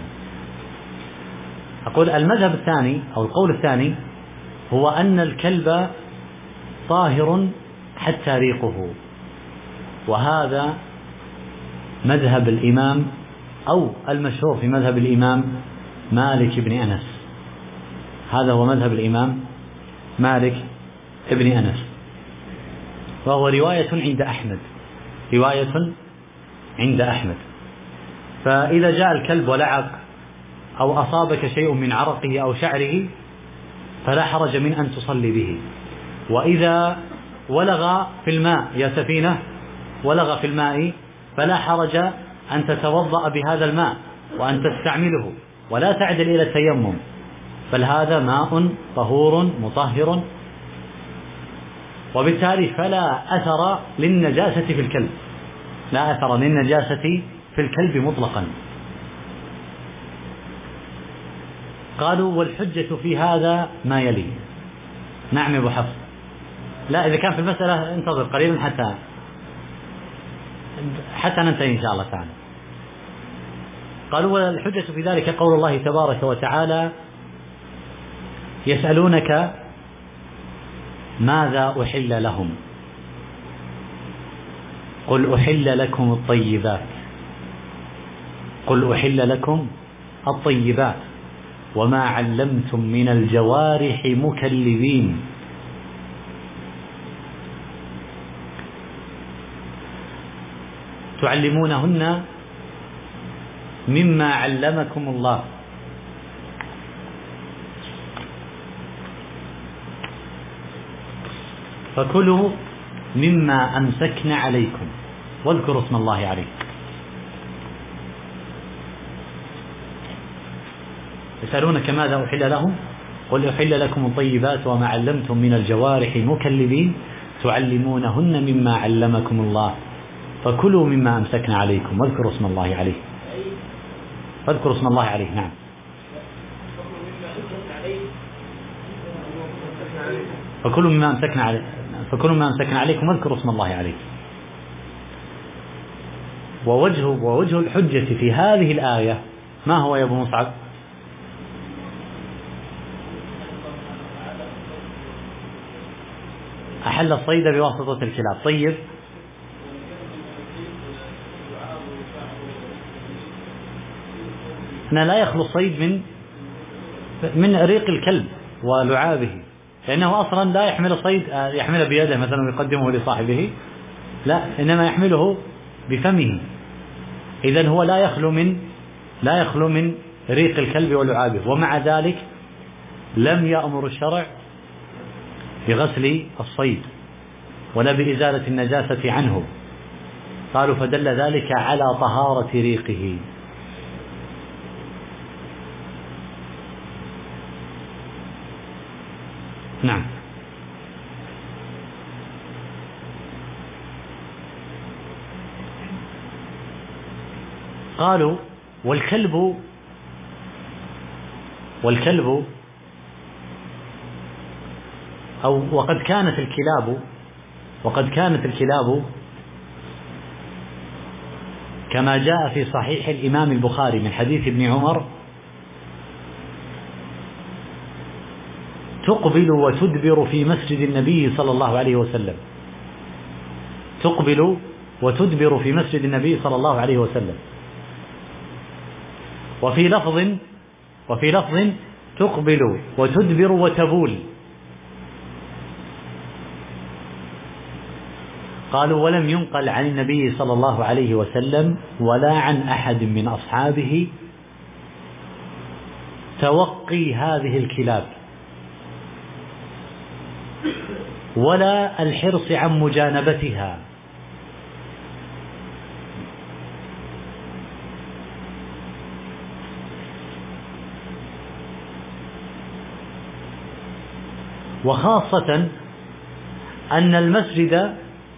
أقول المذهب الثاني أو القول الثاني هو أن الكلب طاهر حتى ريقه، وهذا مذهب الإمام أو المشهور في مذهب الإمام مالك بن أنس. هذا هو مذهب الإمام مالك بن أنس، وهو رواية عند أحمد. فإذا جاء الكلب ولعق أو أصابك شيء من عرقه أو شعره فلا حرج من أن تصلي به. وإذا ولغ في الماء يا سفينة، ولغ في الماء فلا حرج أن تتوضأ بهذا الماء وأن تستعمله ولا تعدل إلى التيمم، بل هذا ماء طهور مطهر، وبالتالي فلا أثر للنجاسة في الكلب مطلقا. قالوا والحجة في هذا ما يلي. نعم يا أبو حفص. لا، إذا كان في المسألة انتظر قليلا حتى ننتهي إن شاء الله تعالى. قالوا والحجة في ذلك قول الله تبارك وتعالى: يسألونك ماذا أحل لهم قل أحل لكم الطيبات وما علمتم من الجوارح مكلبين تعلمونهن مما علمكم الله فكلوا مما أمسكن عليكم واذكروا اسم الله عليه. يسألونك ماذا أحل لهم قل أحل لكم الطيبات وما علمتم من الجوارح مكلبين تعلمونهن مما علمكم الله فكلوا مما أمسكن عليكم واذكروا اسم الله عليه. فاذكروا اسم الله عليه. نعم، فكلوا مما أمسكن عليكم واذكروا اسم الله عليه. ووجه الحجة في هذه الآية ما هو يا أبو مصعب؟ أحل الصيد بواسطة الكلاب. طيب، هنا لا يخلو الصيد من ريق الكلب ولعابه، لأنه أصلا لا يحمل الصيد يحمل بيده مثلا ويقدمه لصاحبه، لا، إنما يحمله بفمه. إذن هو لا يخلو من ريق الكلب ولعابه. ومع ذلك لم يأمر الشرع بغسل الصيد ولا بإزالة النجاسة عنه. قالوا فدل ذلك على طهارة ريقه. نعم. قالوا والكلب أو وقد كانت الكلاب كما جاء في صحيح الإمام البخاري من حديث ابن عمر تقبل وتدبر في مسجد النبي صلى الله عليه وسلم، تقبل وتدبر في مسجد النبي صلى الله عليه وسلم. وفي لفظ تقبل وتدبر وتبول. قالوا ولم ينقل عن النبي صلى الله عليه وسلم ولا عن أحد من أصحابه توقي هذه الكلاب ولا الحرص عن مجانبتها. وخاصة أن المسجد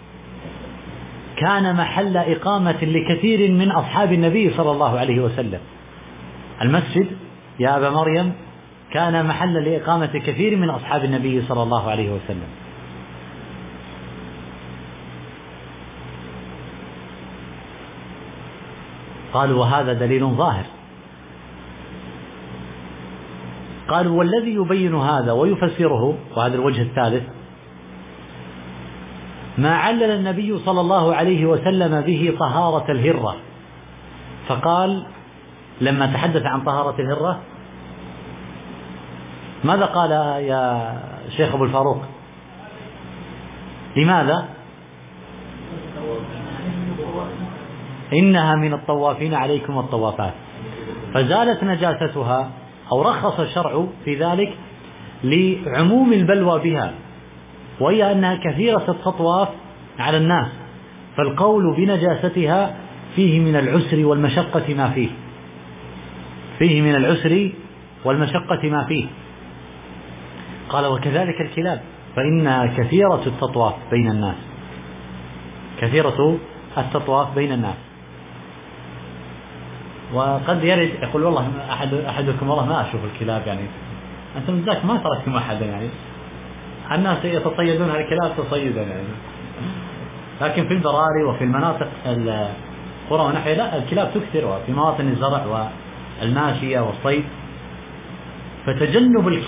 كان محل إقامة لكثير من أصحاب النبي صلى الله عليه وسلم. المسجد يا أبا مريم كان محل لإقامة كثير من أصحاب النبي صلى الله عليه وسلم. قالوا وهذا دليل ظاهر. قالوا والذي يبين هذا ويفسره، وهذا الوجه الثالث، ما علل النبي صلى الله عليه وسلم به طهارة الهرة، فقال لما تحدث عن طهارة الهرة ماذا قال يا شيخ أبو الفاروق؟ لماذا؟ إنها من الطوافين عليكم والطوافات، فزالت نجاستها، أو رخص الشرع في ذلك لعموم البلوى بها، وهي أنها كثيرة التطواف على الناس، فالقول بنجاستها فيه من العسر والمشقة ما فيه، فيه من العسر والمشقة ما فيه. قال وكذلك الكلاب فإنها كثيرة التطواف بين الناس، كثيرة التطواف بين الناس. وقد يرد يقول والله أحدكم والله ما أشوف الكلاب، يعني أنتم ذاك ما تركتم أحدا، يعني الناس يتصيدون الكلاب تصيدا يعني، لكن في البراري وفي المناطق القرى ونحوها لا، الكلاب تكثر، وفي مواطن الزرع والماشية والصيد. فتجنب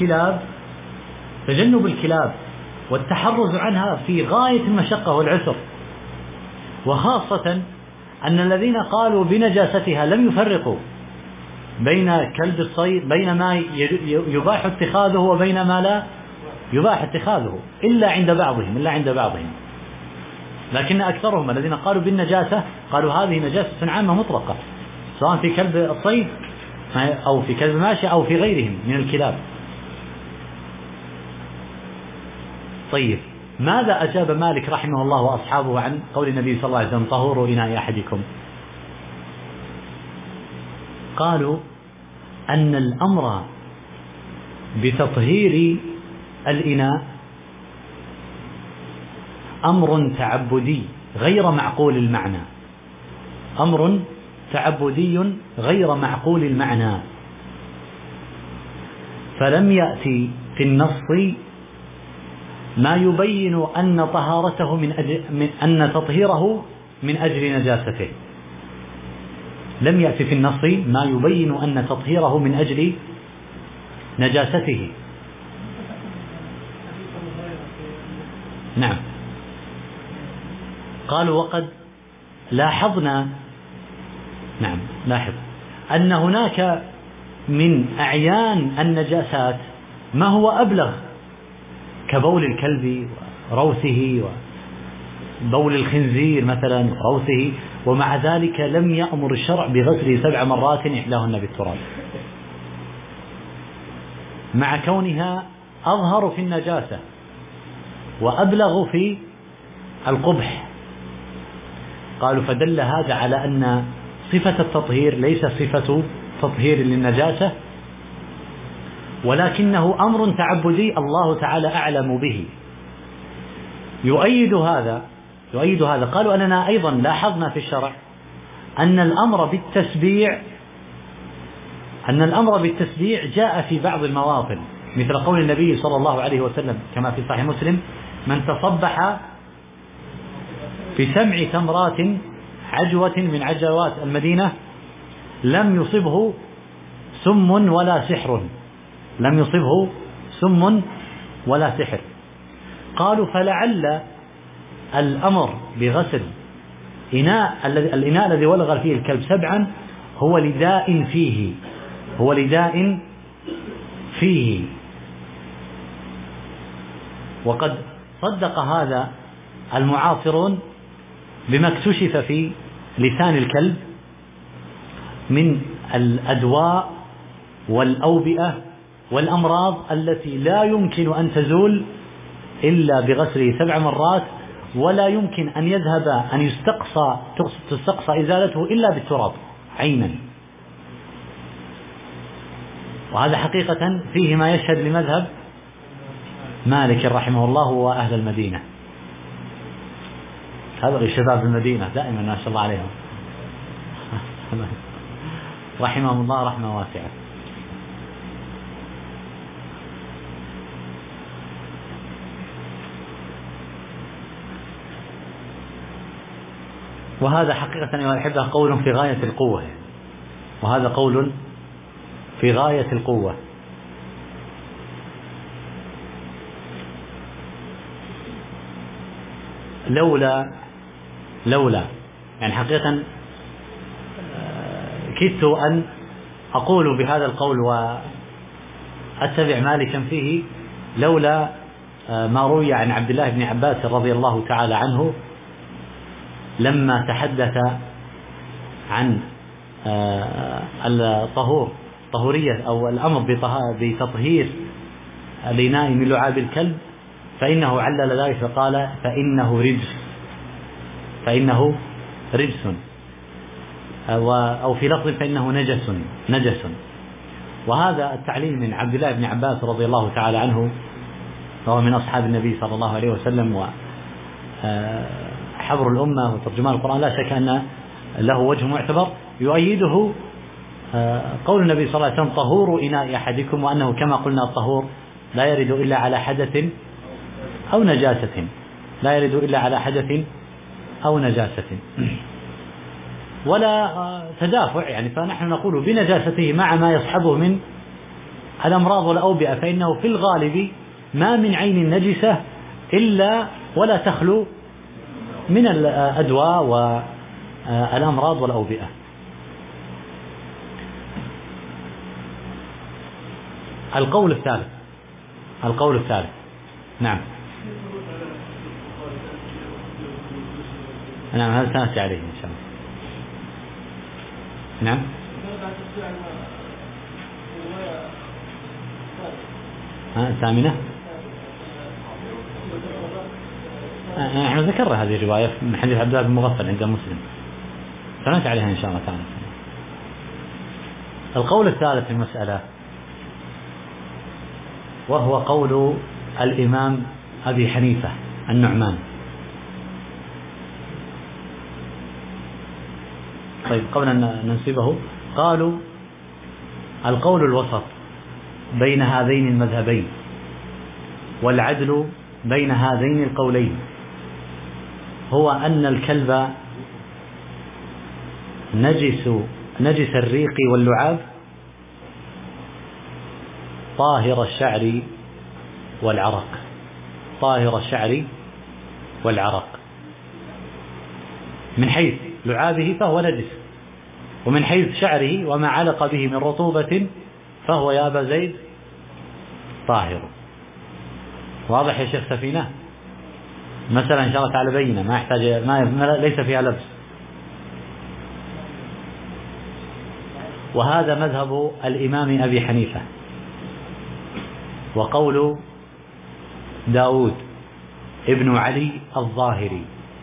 الكلاب والتحرز عنها في غاية المشقة والعسر، وخاصة أن الذين قالوا بنجاستها لم يفرقوا بين كلب الصيد، بين ما يباح اتخاذه وبين ما لا يباح اتخاذه إلا عند بعضهم، لكن أكثرهم الذين قالوا بالنجاسة قالوا هذه نجاسة عامة مطلقة، سواء في كلب الصيد أو في كلب ماشي أو في غيرهم من الكلاب. طيب ماذا أجاب مالك رحمه الله وأصحابه عن قول النبي صلى الله عليه وسلم طهور إناء أحدكم؟ قالوا أن الأمر بتطهير الإناء أمر تعبدي غير معقول المعنى، أمر تعبدي غير معقول المعنى، فلم يأتي في النص ما يبين أن طهارته أن تطهيره من أجل نجاسته. لم يأتي في النص ما يبين أن تطهيره من أجل نجاسته. نعم. قالوا وقد لاحظنا، نعم لاحظ أن هناك من أعيان النجاسات ما هو أبلغ كبول الكلب وروثه، وبول الخنزير مثلا وروثه، ومع ذلك لم يأمر الشرع بغسله 7 مرات إحداهن بالتراب، مع كونها أظهر في النجاسة وأبلغ في القبح. قالوا فدل هذا على أن صفة التطهير ليس صفة تطهير للنجاسة، ولكنه أمر تعبدي الله تعالى أعلم به. يؤيد هذا قالوا أننا أيضا لاحظنا في الشرع أن الأمر بالتسبيع جاء في بعض المواطن، مثل قول النبي صلى الله عليه وسلم كما في صحيح مسلم: من تصبح ب7 تمرات عجوة من عجوات المدينة لم يصبه سم ولا سحر. قالوا: فلعل الأمر بغسل الإناء الذي ولغ فيه الكلب 7 هو لداء فيه. وقد صدق هذا المعاصرون بما اكتشف في لسان الكلب من الأدواء والأوبئة والأمراض التي لا يمكن أن تزول إلا بغسله 7 مرات، ولا يمكن أن يذهب أن تستقصى إزالته إلا بالتراب عينا. وهذا حقيقة فيه ما يشهد لمذهب مالك رحمه الله وأهل المدينة. هذا الشباب المدينة دائما ما شاء الله عليهم رحمهم الله رحمة واسعة. وهذا حقيقة أيها الأحبة قول في غاية القوة، وهذا قول في غاية القوة. لولا يعني حقيقة كدت أن أقول بهذا القول وأتبع مالكا فيه، لولا ما روي عن عبد الله بن عباس رضي الله تعالى عنه لما تحدث عن طهورية أو الأمر بتطهير الإناء من لعاب الكلب، فإنه علل ذلك فقال: فإنه رجس، أو في لفظ فإنه نجس. وهذا التعليم من عبد الله بن عباس رضي الله تعالى عنه، وهو من أصحاب النبي صلى الله عليه وسلم وحبر الأمة وترجمان القرآن، لا شك أن له وجه معتبر يؤيده قول النبي صلى الله عليه وسلم: طهور إناء أحدكم، وأنه كما قلنا الطهور لا يرد إلا على حدث أو نجاسة ولا تدافع، يعني فنحن نقول بنجاسته مع ما يصحبه من الأمراض والأوبئة، فإنه في الغالب ما من عين نجسة إلا ولا تخلو من الأدواء والأمراض والأوبئة. القول الثالث نعم هذا سنأتي عليه إن شاء الله. نعم الثامنة نحن ذكرنا هذه الرواية من حديث عبد الله بن مغفل عند مسلم، سنأتي عليها إن شاء الله تعالى. القول الثالث في المسألة وهو قول الإمام أبي حنيفة النعمان. طيب قبل أن ننسبه، قالوا: القول الوسط بين هذين المذهبين والعدل بين هذين القولين هو أن الكلب نجس الريق واللعاب طاهر الشعر والعرق، من حيث لعابه فهو نجس، ومن حيث شعره وما علق به من رطوبة فهو يا أبا زيد طاهر. واضح يا شيخ سفينة؟ مثلا إن شاء الله تعالى بينة ما يحتاج ليس فيها لبس. وهذا مذهب الإمام أبي حنيفة، وقول داود ابن علي الظاهري.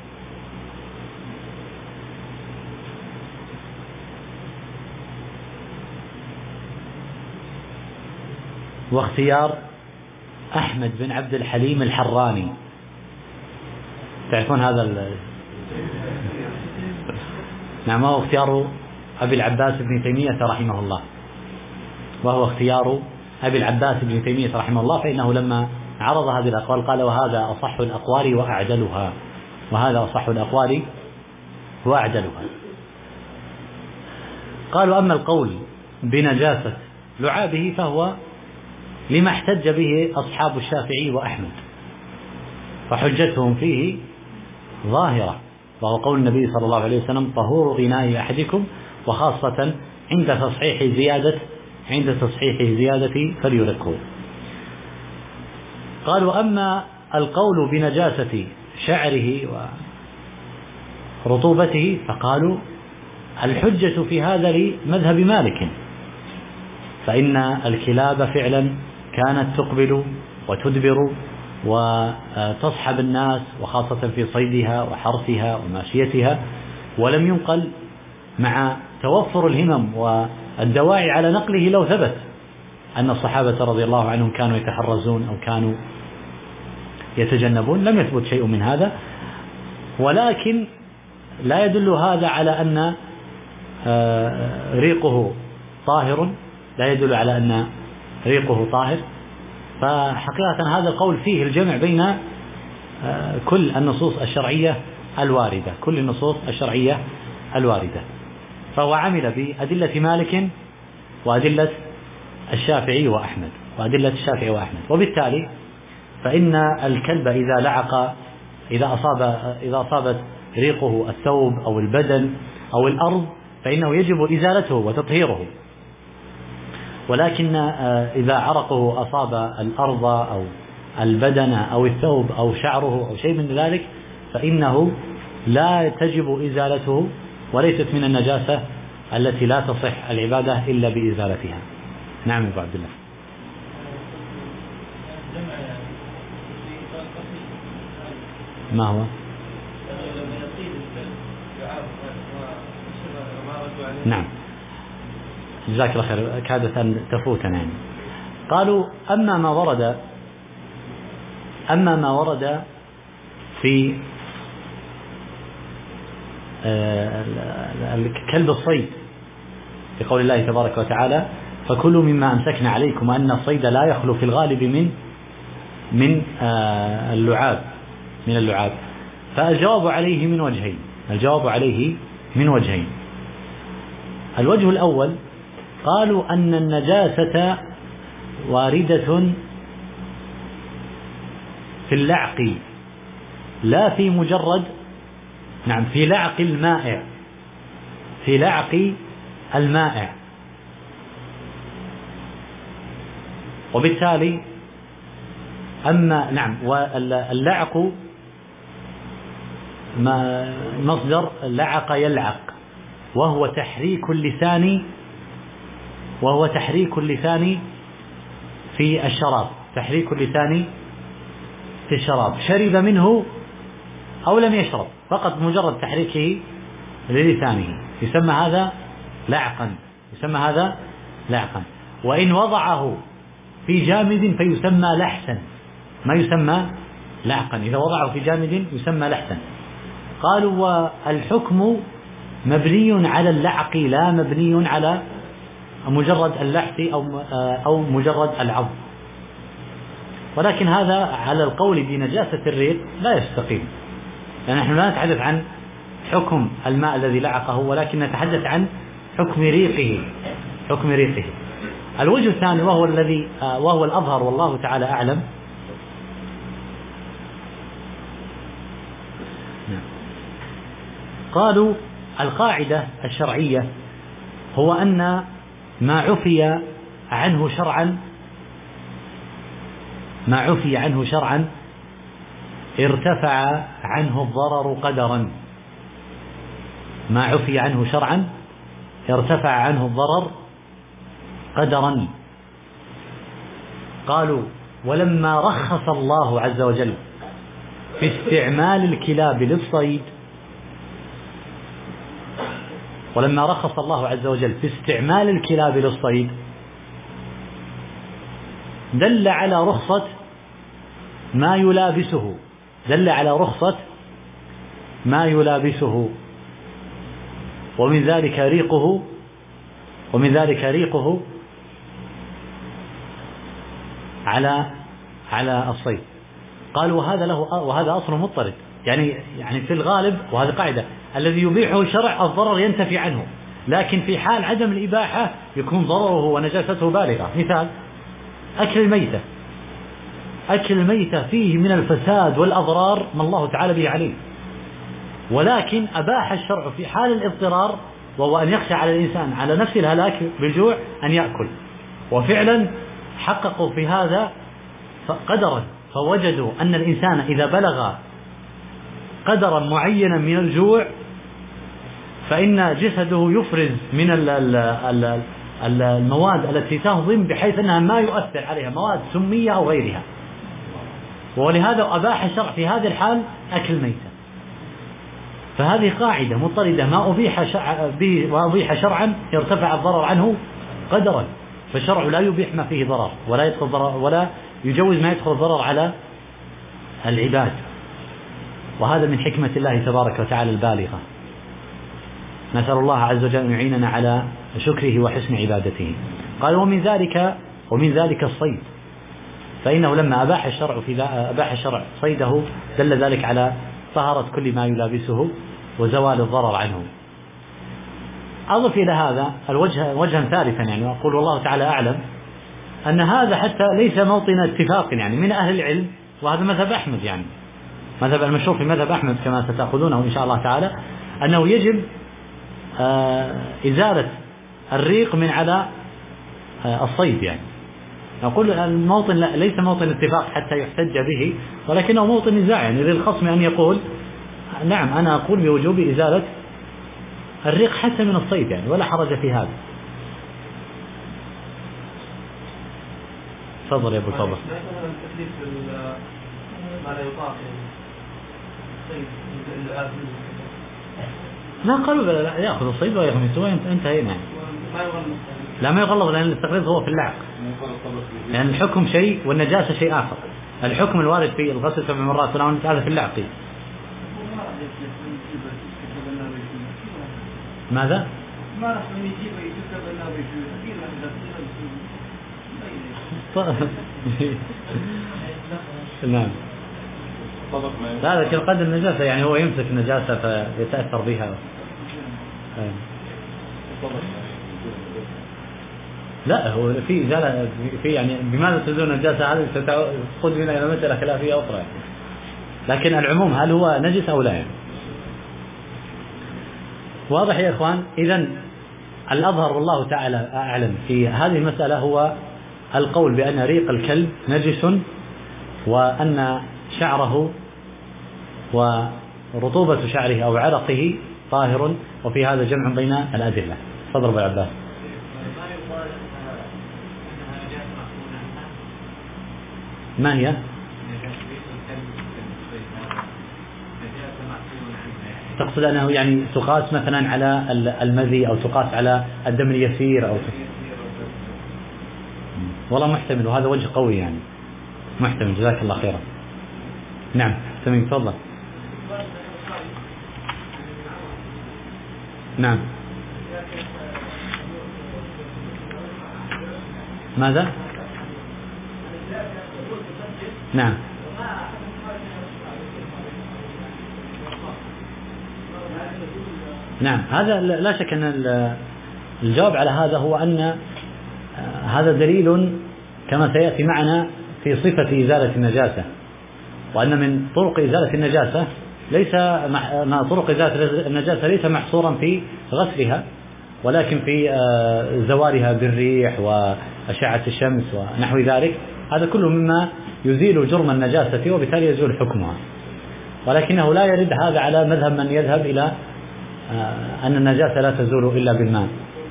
واختيار أحمد بن عبد الحليم الحراني. تعرفون هذا نعم، وهو اختيار أبي العباس بن تيمية رحمه الله، وهو اختيار أبي العباس بن تيمية رحمه الله، فإنه لما عرض هذه الأقوال قال وهذا أصح الأقوال وأعدلها، وهذا أصح الأقوال وأعدلها. قالوا أما القول بنجاسة لعابه فهو لما احتج به أصحاب الشافعي وأحمد، فحجتهم فيه ظاهرة، وهو قول النبي صلى الله عليه وسلم طهور إناء أحدكم، وخاصة عند تصحيح زيادة فليركه. قالوا أما القول بنجاسة شعره ورطوبته فقالوا الحجة في هذا لمذهب مالك، فإن الكلاب فعلا كانت تقبل وتدبر وتصحب الناس، وخاصة في صيدها وحرثها وماشيتها، ولم ينقل مع توفر الهمم والدواعي على نقله لو ثبت أن الصحابة رضي الله عنهم كانوا يتحرزون أو كانوا يتجنبون، لم يثبت شيء من هذا. ولكن لا يدل هذا على أن ريقه طاهر، لا يدل على أن ريقه طاهر. فحقيقة هذا القول فيه الجمع بين كل النصوص الشرعية الواردة، فهو عمل بأدلة مالك وأدلة الشافعي وأحمد وبالتالي فإن الكلب إذا لعق، إذا أصابت ريقه الثوب أو البدن أو الأرض فإنه يجب إزالته وتطهيره، ولكن إذا عرقه أصاب الأرض أو البدن أو الثوب أو شعره أو شيء من ذلك فإنه لا تجب إزالته، وليست من النجاسة التي لا تصح العبادة إلا بإزالتها. نعم أبو عبد الله. ما هو؟ نعم، جزاك الله خير، كادت أن تفوتنا يعني. قالوا أما ما ورد في كلب الصيد في قول الله تبارك وتعالى فكلوا مما أمسكنا عليكم، وأن الصيد لا يخلو في الغالب من اللعاب، فالجواب عليه من وجهين. الوجه الأول قالوا أن النجاسة واردة في اللعق، لا في مجرد في لعق المائع، وبالتالي واللعق مصدر لعق يلعق، وهو تحريك اللسان في الشراب، شرب منه أو لم يشرب، فقط مجرد تحريكه للسانه يسمى هذا لعقا. وإن وضعه في جامد فيسمى لحسا، ما يسمى لعقا، إذا وضعه في جامد يسمى لحسا. قالوا والحكم مبني على اللعق لا مبني على مجرد اللحس أو مجرد العض، ولكن هذا على القول بنجاسة الريق لا يستقيم، لأن نحن لا نتحدث عن حكم الماء الذي لعقه، ولكن نتحدث عن حكم ريقه. الوجه الثاني وهو الأظهر والله تعالى أعلم، قالوا القاعدة الشرعية هو أن ما عفي عنه شرعا ارتفع عنه الضرر قدرا. ما عفي عنه شرعا ارتفع عنه الضرر قدرا. قالوا ولما رخص الله عز وجل في استعمال الكلاب للصيد، دل على رخصة ما يلابسه ومن ذلك ريقه على الصيد. قال وهذا أصل مضطرد، يعني في الغالب، وهذه قاعدة، الذي يبيحه الشرع الضرر ينتفي عنه، لكن في حال عدم الإباحة يكون ضرره ونجاسته بالغة. مثال أكل الميتة فيه من الفساد والأضرار ما الله تعالى به عليه، ولكن أباح الشرع في حال الاضطرار، وهو أن يخشى على الإنسان على نفس الهلاك بالجوع أن يأكل. وفعلا حققوا في هذا قدرا، فوجدوا أن الإنسان إذا بلغ قدرا معينا من الجوع فإن جسده يفرز من المواد التي تهضم بحيث أنها ما يؤثر عليها مواد سمية أو غيرها، ولهذا أباح الشرع في هذه الحال أكل الميتة. فهذه قاعدة مضطردة، ما أبيح شرعا يرتفع الضرر عنه قدرا، فالشرع لا يبيح ما فيه ضرر ولا يجوز ما يدخل الضرر على العباد، وهذا من حكمة الله تبارك وتعالى البالغة. نسأل الله عز وجل أن يعيننا على شكره وحسن عبادته. قال ومن ذلك الصيد، فإنه لما أباح الشرع صيده دل ذلك على طهارة كل ما يلابسه وزوال الضرر عنه. أضف إلى هذا وجها ثالثا، يعني أقول والله تعالى أعلم، أن هذا حتى ليس موطن اتفاق يعني من أهل العلم، وهذا مذهب أحمد، يعني مذهب المشهور في مذهب أحمد كما ستأخذونه إن شاء الله تعالى، أنه يجب إزالة الريق من على الصيد. يعني نقول الموطن ليس موطن اتفاق حتى يحتج به، ولكنه موطن نزاع، يعني للخصم أن يقول نعم أنا أقول بوجوب إزالة الريق حتى من الصيد، يعني ولا حرج في هذا. تفضل يا أبو الفضل. لا قالوا لا يأخذ الصيد ويغمسه انتهينا، يعني لا ما يغلظ، لأن الاستغراض هو في اللعق، لأن الحكم شيء والنجاسة شيء آخر. الحكم الوارد في الغسل 7 مرات هذا في اللعق. ماذا؟ نعم. لا لكن قد النجاسة يعني هو يمسك النجاسة فيتأثر بها. لا هو في إزالة في يعني بماذا تزول النجاسة، هذه ستأخذ بنا إلى مسألة خلافية أخرى، لكن العموم هل هو نجس أو لا يعني. واضح يا إخوان؟ إذن الأظهر والله تعالى أعلم في هذه المسألة هو القول بأن ريق الكلب نجس، وأن شعره ورطوبة شعره أو عرقه طاهر، وفي هذا جمع بين الأدلة. تفضل أبو عباس. ما هي؟ تقصد أنه يعني تقاس مثلا على المذي أو تقاس على الدم اليسير أو والله محتمل، وهذا وجه قوي يعني محتمل. جزاك الله خيرا. نعم سمين تفضل. نعم ماذا؟ نعم نعم هذا لا شك أن الجواب على هذا هو أن هذا دليل كما سيأتي معنا في صفة إزالة النجاسة، وأن من طرق إزالة النجاسة طرق إزالة النجاسة ليس محصورا في غسلها، ولكن في زوالها بالريح وأشعة الشمس ونحو ذلك. هذا كله مما يزيل جرم النجاسة وبالتالي يزول حكمها، ولكنه لا يرد هذا على مذهب من يذهب إلى أن النجاسة لا تزول إلا بالماء.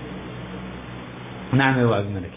نعم يا عبد الملك.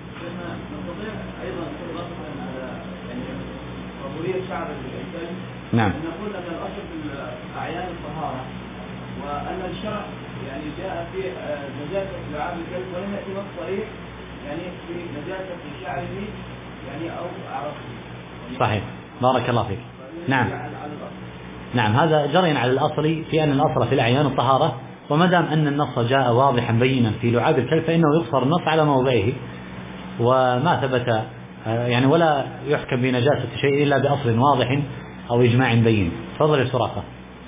نعم. نقول أن الأصل في أعيان الطهارة، وأن الشرع يعني جاء في نجاسة لعاب الكلب ولم يأتي نص صريح يعني في نجاسة في شعره يعني أو عرقه. صحيح بارك الله فيك. نعم نعم هذا جريا على الأصل في أن الأصل في الأعيان الطهارة، وما دام أن النص جاء واضحا بينا في لعاب الكلب فإنه يقصر النص على موضعه، وما ثبت يعني ولا يحكم بنجاسة شيء إلا بأصل واضح أو إجماع بين. تفضل يا سراقة.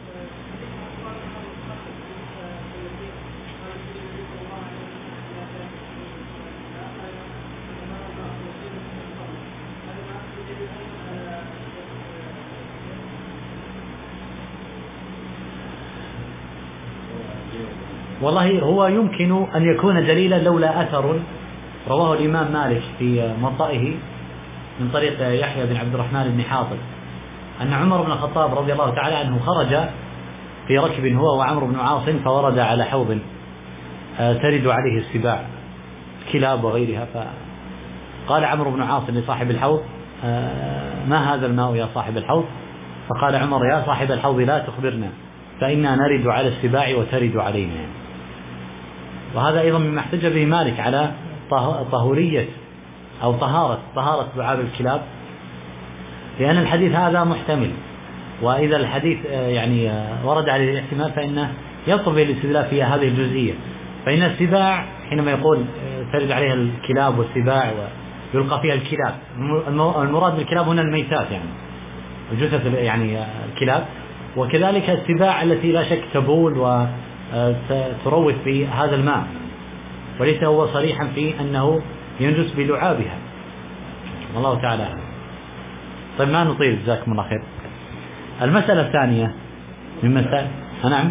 والله هو يمكن أن يكون دليلا لولا أثر رواه الإمام مالك في موطئه من طريق يحيى بن عبد الرحمن بن حاطب أن عمر بن الخطاب رضي الله تعالى عنه خرج في ركب هو وعمرو بن عاص فورد على حوض ترد عليه السباع كلاب وغيرها، فقال عمرو بن عاص لصاحب الحوض ما هذا الماء يا صاحب الحوض؟ فقال عمر يا صاحب الحوض لا تخبرنا فإنا نرد على السباع وترد علينا. وهذا أيضا مما احتج به مالك على طهورية أو طهارة لعاب الكلاب، لأن الحديث هذا محتمل، وإذا الحديث يعني ورد عليه الاحتمال فإنه يطلب الاستدلال في هذه الجزئية. فإن السباع حينما يقول ترد عليها الكلاب والسباع ويلقى فيها الكلاب، المراد بالكلاب هنا الميتات يعني الجثث يعني الكلاب، وكذلك السباع التي لا شك تبول وتروث في هذا الماء، وليس هو صريحا في أنه ينجس بلعابها، والله تعالى. طيب ما نطيل، جزاكم الله خير. المسألة الثانية من مسائل نعم.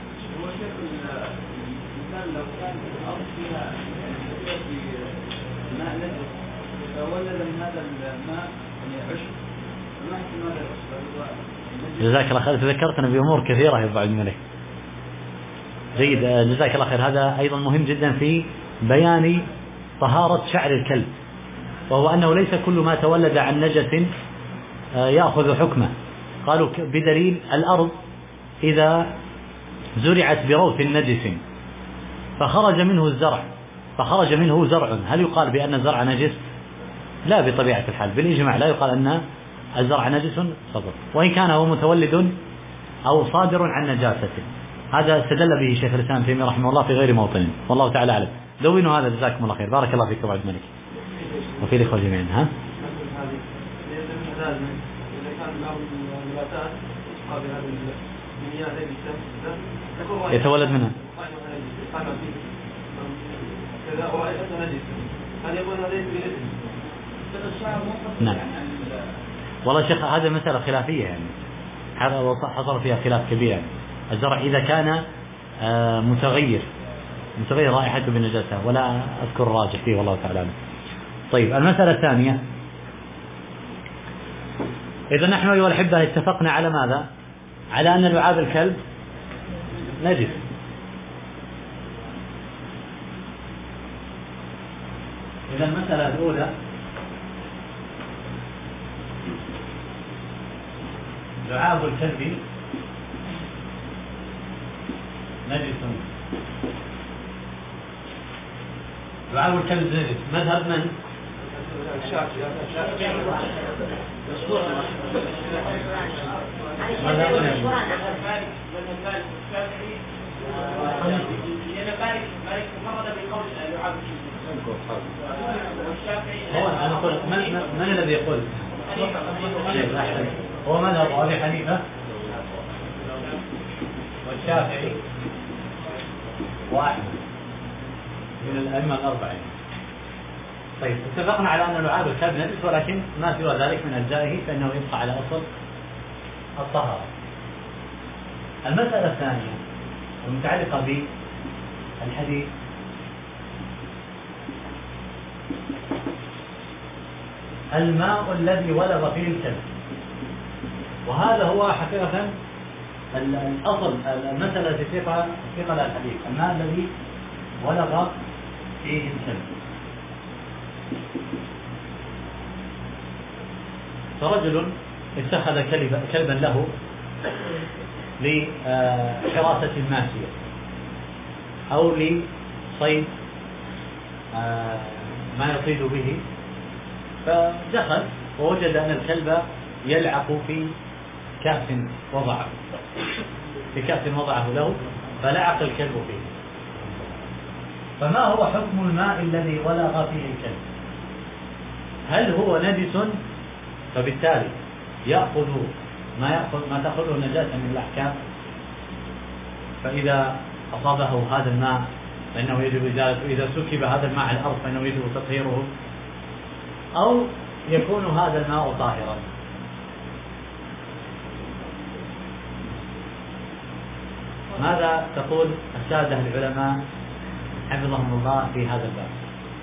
لو كان الأرض فيها ماء نجس فولد من هذا الماء عشب، ما يمكن هذا العشب. جزاك الله خير، تذكرتنا بأمور كثيرة يا أبو عبد الملك. جيد، جزاك الله خير. هذا أيضا مهم جدا في بيان طهارة شعر الكلب، وهو أنه ليس كل ما تولد عن نجس يأخذ حكمه. قالوا بدليل الأرض إذا زرعت بروث نجس فخرج منه زرع، هل يقال بأن الزرع نجس؟ لا، بطبيعة الحال بالإجماع لا يقال أن الزرع نجس صدر، وإن كان هو متولد أو صادر عن نجاسة. هذا استدل به شيخ الإسلام تيمية رحمه الله في غير موطن، والله تعالى أعلم. دونوا هذا جزاكم الله خير، بارك الله فيكم عبد الملك وفي الإخوة جميعا. ها؟ يتولد منها نعم. والله شيخ هذا مسألة خلافية يعني، هذا حصل فيها خلاف كبير يعني. الزرع إذا كان متغير رائحته بالنجاسة، ولا أذكر راجح فيه والله تعالى. طيب المسألة الثانية، إذا نحن أيها الأحبة اتفقنا على ماذا؟ على أن لعاب الكلب نجس. إذا المسألة الأولى لعاب الكلب نجس. لعاب الكلب نجس، مذهب من؟ من الذي يقول؟ هو مذهب أبي حنيفة والشافعي وأحمد من الأئمة الأربعة. طيب اتفقنا على أن لعاب الكلب نجس، ولكن ما سوى ذلك من أجزائه فإنه يبقى على أصل الطهارة. المسألة الثانية المتعلقة بالحديث، الماء الذي ولغ فيه الكلب، وهذا هو حقيقة الأصل المسألة التي فيها الحديث، الماء الذي ولغ فيه الكلب. فرجل اتخذ كلبا له لحراسة الماشية أو لصيد ما يصيد به، فدخل ووجد أن الكلب يلعق في كأس وضعه له، فلعق الكلب فيه. فما هو حكم الماء الذي ولغ فيه الكلب؟ هل هو نجس؟ فبالتالي يأخذ ما تأخذه النجاسة من الأحكام، فإذا أصابه هذا الماء فإنه يجب إزالته، إذا سكب هذا الماء على الأرض فإنه يجب تطهيره، أو يكون هذا الماء طاهرا. ماذا تقول السادة العلماء حفظهم الله في هذا الباب؟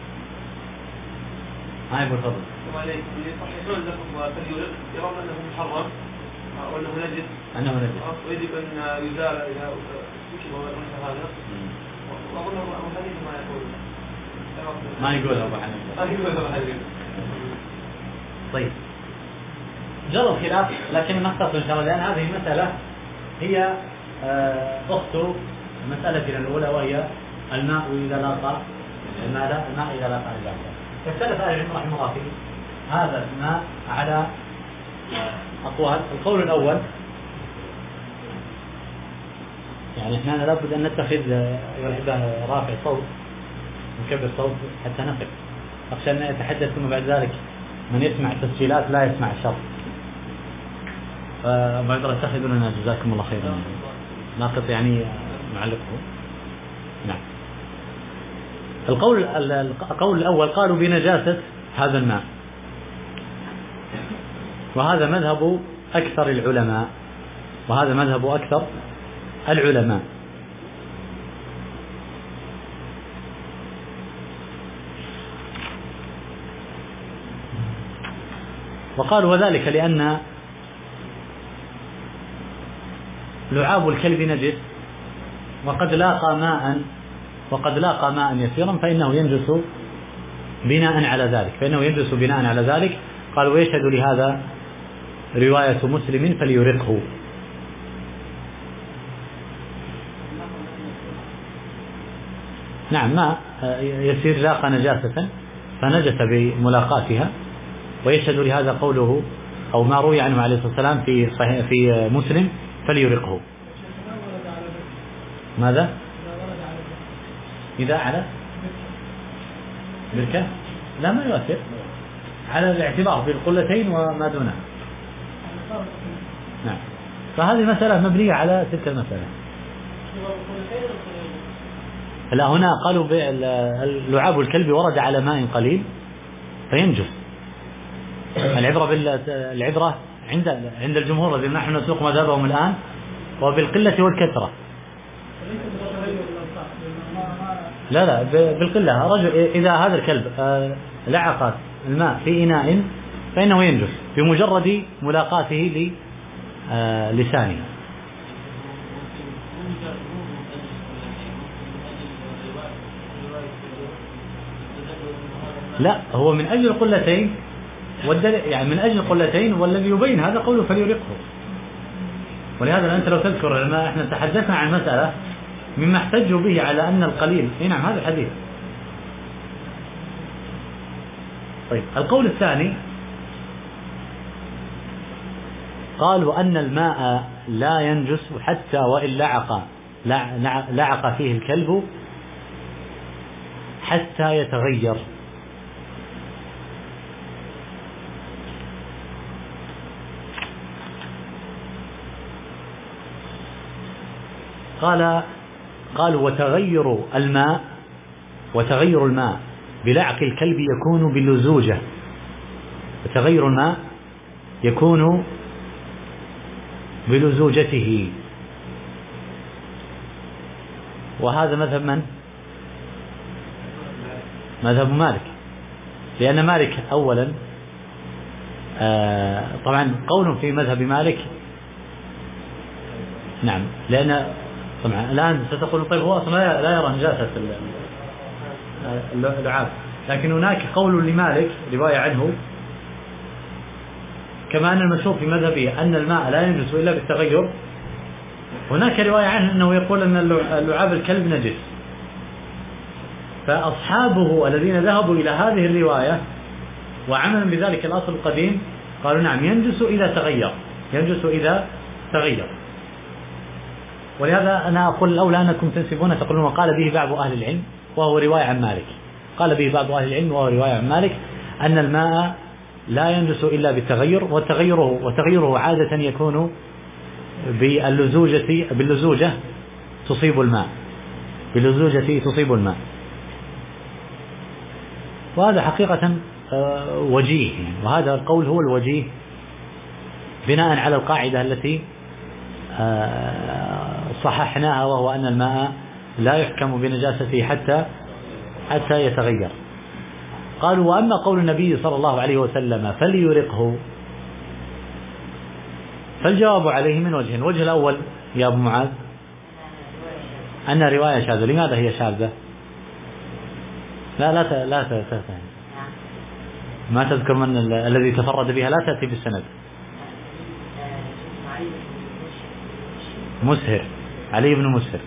ما يقول فضل. يصححون لكم فليورق، يرون أنه محرم وأنه نجس. أنه نجس. ويجب أن يزال إذا سكب ونحو هذا. وأظن أبو حنيفة ما يقول. ما يقول أبو حنيفة. ما يقول أبو حنيفة. طيب. جرى الخلاف، لكن نختصر إن شاء الله، لأن هذه المسألة هي أخت مسألتنا الأولى، وهي الماء إذا لاقى الماء إذا لاقى الجافة. فاختلف أهل العلم رحمه الله في هذا الماء على أقوال. القول الأول، يعني احنا لابد أن نتخذ رافع صوت نكبر صوت حتى نقف، أخشى أن يتحدث ثم بعد ذلك من يسمع التسجيلات لا يسمع الشرط، فبعد اتخذوا لنا جزاكم الله خيرا ناقص يعني نعلقه. نعم. القول الأول قالوا بنجاسة هذا الماء، وهذا مذهب أكثر العلماء، وقالوا وذلك لأن لعاب الكلب نجس، وقد لاقى ماء يسيرا فإنه ينجس بناء على ذلك. قال ويشهد لهذا رواية مسلم فليرقه. نعم، ماء يسير لاقى نجاسة فنجس بملاقاتها، ويشهد لهذا قوله أو ما روي عنه عليه الصلاة والسلام في مسلم فليرقه. ماذا؟ إذا على بركة لا ما يؤثر على الاعتبار بالقلتين وما دونها. نعم. فهذه مسألة مبنية على تلك المسألة. لا، هنا قالوا لعاب الكلب ورد على ماء قليل فينجس. العبرة عند الجمهور الذين نحن نسوق مذهبهم الآن وبالقلة والكثرة. لا بالقلة. رجل إذا هذا الكلب لعق الماء في إناء فإنه ينجس بمجرد ملاقاته للسانه. لا، هو من أجل القلتين، يعني من أجل القلتين، والذي يبين هذا قوله فليرقه. ولهذا أنت لو تذكر لما احنا تحدثنا عن مسألة مما احتجوا به على أن القليل، نعم هذا الحديث. طيب، القول الثاني قالوا أن الماء لا ينجس حتى وإن لعق فيه الكلب حتى يتغير. قالوا وتغير الماء بلعق الكلب يكون باللزوجة، وتغير الماء يكون بلزوجته. وهذا مذهب من؟ مذهب مالك، لأن مالك أولا طبعا قول في مذهب مالك. نعم، لأن طبعا الآن ستقول طيب هو أصلا لا يرى نجاسة اللعاب، لكن هناك قول لمالك رواية عنه كما أن المشهور في مذهبه أن الماء لا ينجس إلا بالتغير، هناك رواية عنه أنه يقول أن اللعاب الكلب نجس. فأصحابه الذين ذهبوا إلى هذه الرواية وعملا بذلك الأصل القديم قالوا نعم ينجس إذا تغير. ولهذا أنا أقول الأولى أنكم تنسبون تقولون وقال به بعض أهل العلم وهو رواية عن مالك، قال به بعض أهل العلم وهو رواية عن مالك أن الماء لا ينجس إلا بالتغير، وتغيره عادة يكون باللزوجة تصيب الماء، باللزوجة تصيب الماء. وهذا حقيقة وجيه، وهذا القول هو الوجيه بناء على القاعدة التي صححناها، وهو أن الماء لا يحكم بنجاسته حتى يتغير. قالوا وأما قول النبي صلى الله عليه وسلم فليرقه، فالجواب عليه من وجهين. الوجه الأول يا أبو معاذ أن رواية شاذة. لماذا هي شاذة؟ لا ما تذكر من الذي تفرد بها، لا تأتي بالسند. مسهر، علي بن مسهر.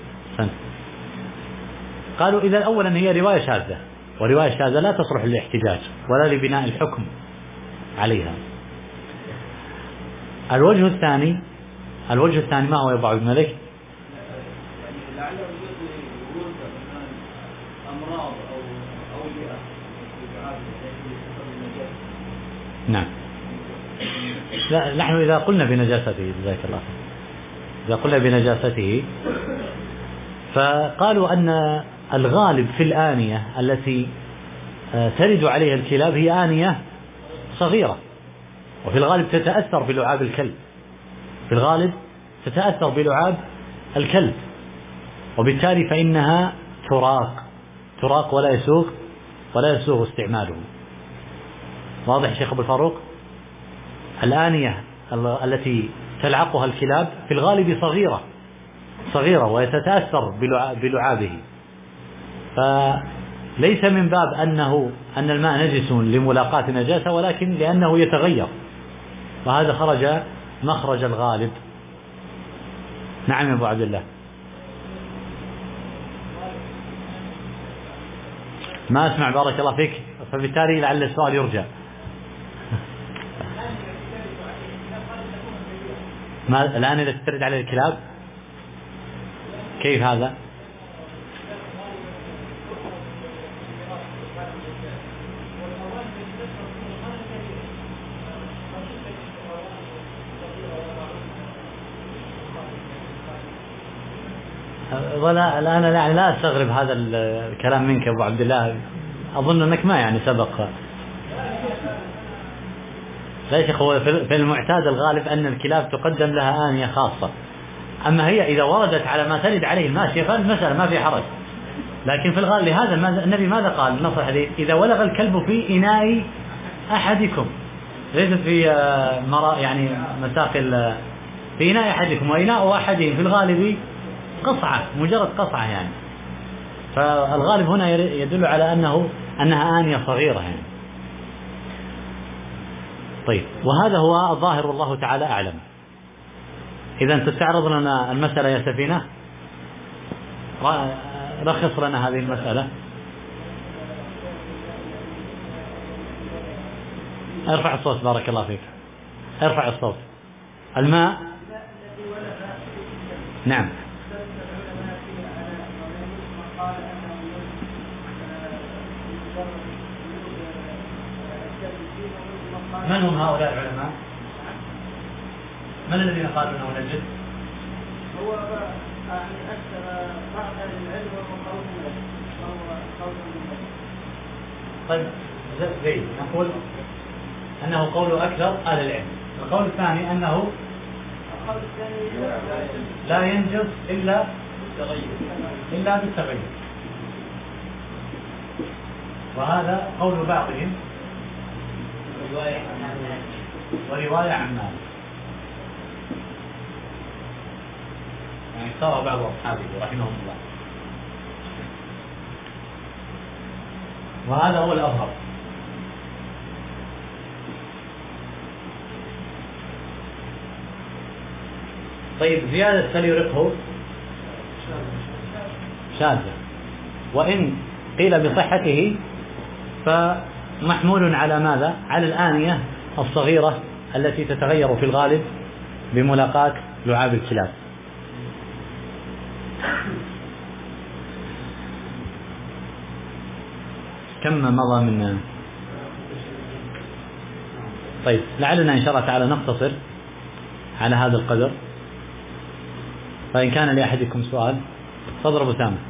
قالوا إذا أولا هي رواية شاذة، ورواية شاذة لا تصلح للاحتجاج ولا لبناء الحكم عليها. الوجه الثاني ما هو يا أبو عبد الملك؟ نعم. لا، نحن إذا قلنا بنجاسته، جزاك الله خير، إذا قلنا بنجاسته فقالوا أن الغالب في الآنية التي ترد عليها الكلاب هي آنية صغيرة، وفي الغالب تتأثر بلعاب الكلب، في الغالب تتأثر بلعاب الكلب، وبالتالي فإنها تراق ولا يسوغ استعماله. واضح شيخ أبو الفاروق؟ الآنية التي تلعقها الكلاب في الغالب صغيرة وتتأثر بلعابه، فليس من باب أن الماء نجس لملاقاة نجاسة، ولكن لأنه يتغير، وهذا خرج مخرج الغالب. نعم يا أبو عبد الله. ما أسمع، بارك الله فيك، فبالتالي لعل السؤال يرجع. الآن إذا ترد على الكلاب كيف هذا؟ ولا الآن يعني لا أستغرب هذا الكلام منك أبو عبد الله، أظن أنك ما يعني سبق. لا يا شيخ، هو في المعتاد الغالب أن الكلاب تقدم لها آنية خاصة، أما هي إذا وردت على ما ترد عليه الماشية فالمسألة ما في حرج، لكن في الغالب لهذا النبي ماذا قال؟ النص الحديث إذا ولغ الكلب في إناء أحدكم، ليس في يعني مساقل، في إناء أحدكم، وإناء أحدهم في الغالب قصعة، مجرد قصعة يعني، فالغالب هنا يدل على أنها آنية صغيرة يعني. طيب، وهذا هو الظاهر والله تعالى أعلم. إذا تستعرض لنا المسألة يا سفينة، رخص لنا هذه المسألة. ارفع الصوت بارك الله فيك، ارفع الصوت. الماء، نعم. من هم هؤلاء العلماء؟ من الذين قالوا انه نجس؟ هو يعني اكثر بعض العلم وقول طيب زين، نقول انه قول اكثر اهل العلم. القول الثاني انه لا ينجس الا بالتغير، وهذا قول بعضهم ورواية عن مالك، يعني اختار بعض أصحابه رحمهم الله، وهذا هو الأظهر. طيب، زيادة فليرقه شاذة، وإن قيل بصحته فمحمول على ماذا؟ على الآنية الصغيرة التي تتغير في الغالب بملاقاة لعاب الكلاب. كم مضى من؟ طيب لعلنا إن شاء الله تعالى نقتصر على هذا القدر، فإن كان لأحدكم سؤال تفضل أبو سامة.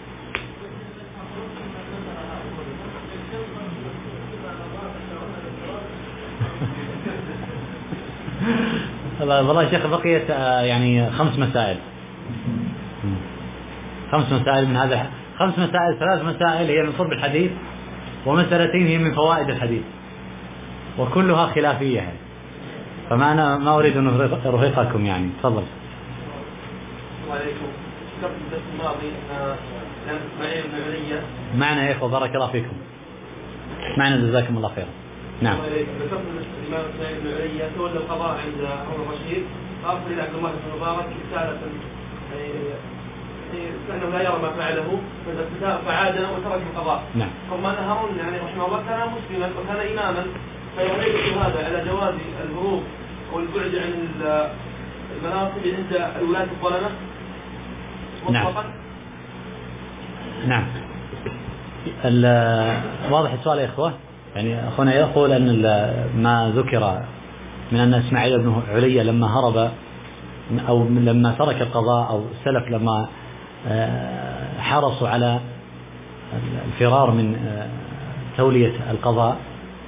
والله يا شيخ بقيت يعني 5 مسائل، 5 مسائل من هذا 5 مسائل، 3 مسائل هي من صلب الحديث، ومسألتين هي من فوائد الحديث، وكلها خلافية يعني. فما أنا ما أريد أن أرهقكم يعني. تفضل. وعليكم. ذكرت في الدرس الماضي أن إسماعيل بن علية معنا يا إخوة بارك الله فيكم. معنا جزاكم الله خيرا. نعم. ذكرت الإمام إسماعيل بن علية تولى القضاء عند هارون الرشيد، فأرسل إلى عبد الله بن مبارك رسالة كأنه لا يرى ما فعله فعاد وترك القضاء. نعم. رغم أن هارون يعني رحمه الله كان مسلما وكان إماما، فيعتقد هذا على جواز الهروب والبعد عن المناصب عند الولاة الظلمة مطلقا. نعم. واضح السؤال يا إخوة. يعني أخونا يقول أن ما ذكر من أن إسماعيل بن علية لما هرب أو لما ترك القضاء، أو السلف لما حرصوا على الفرار من تولية القضاء،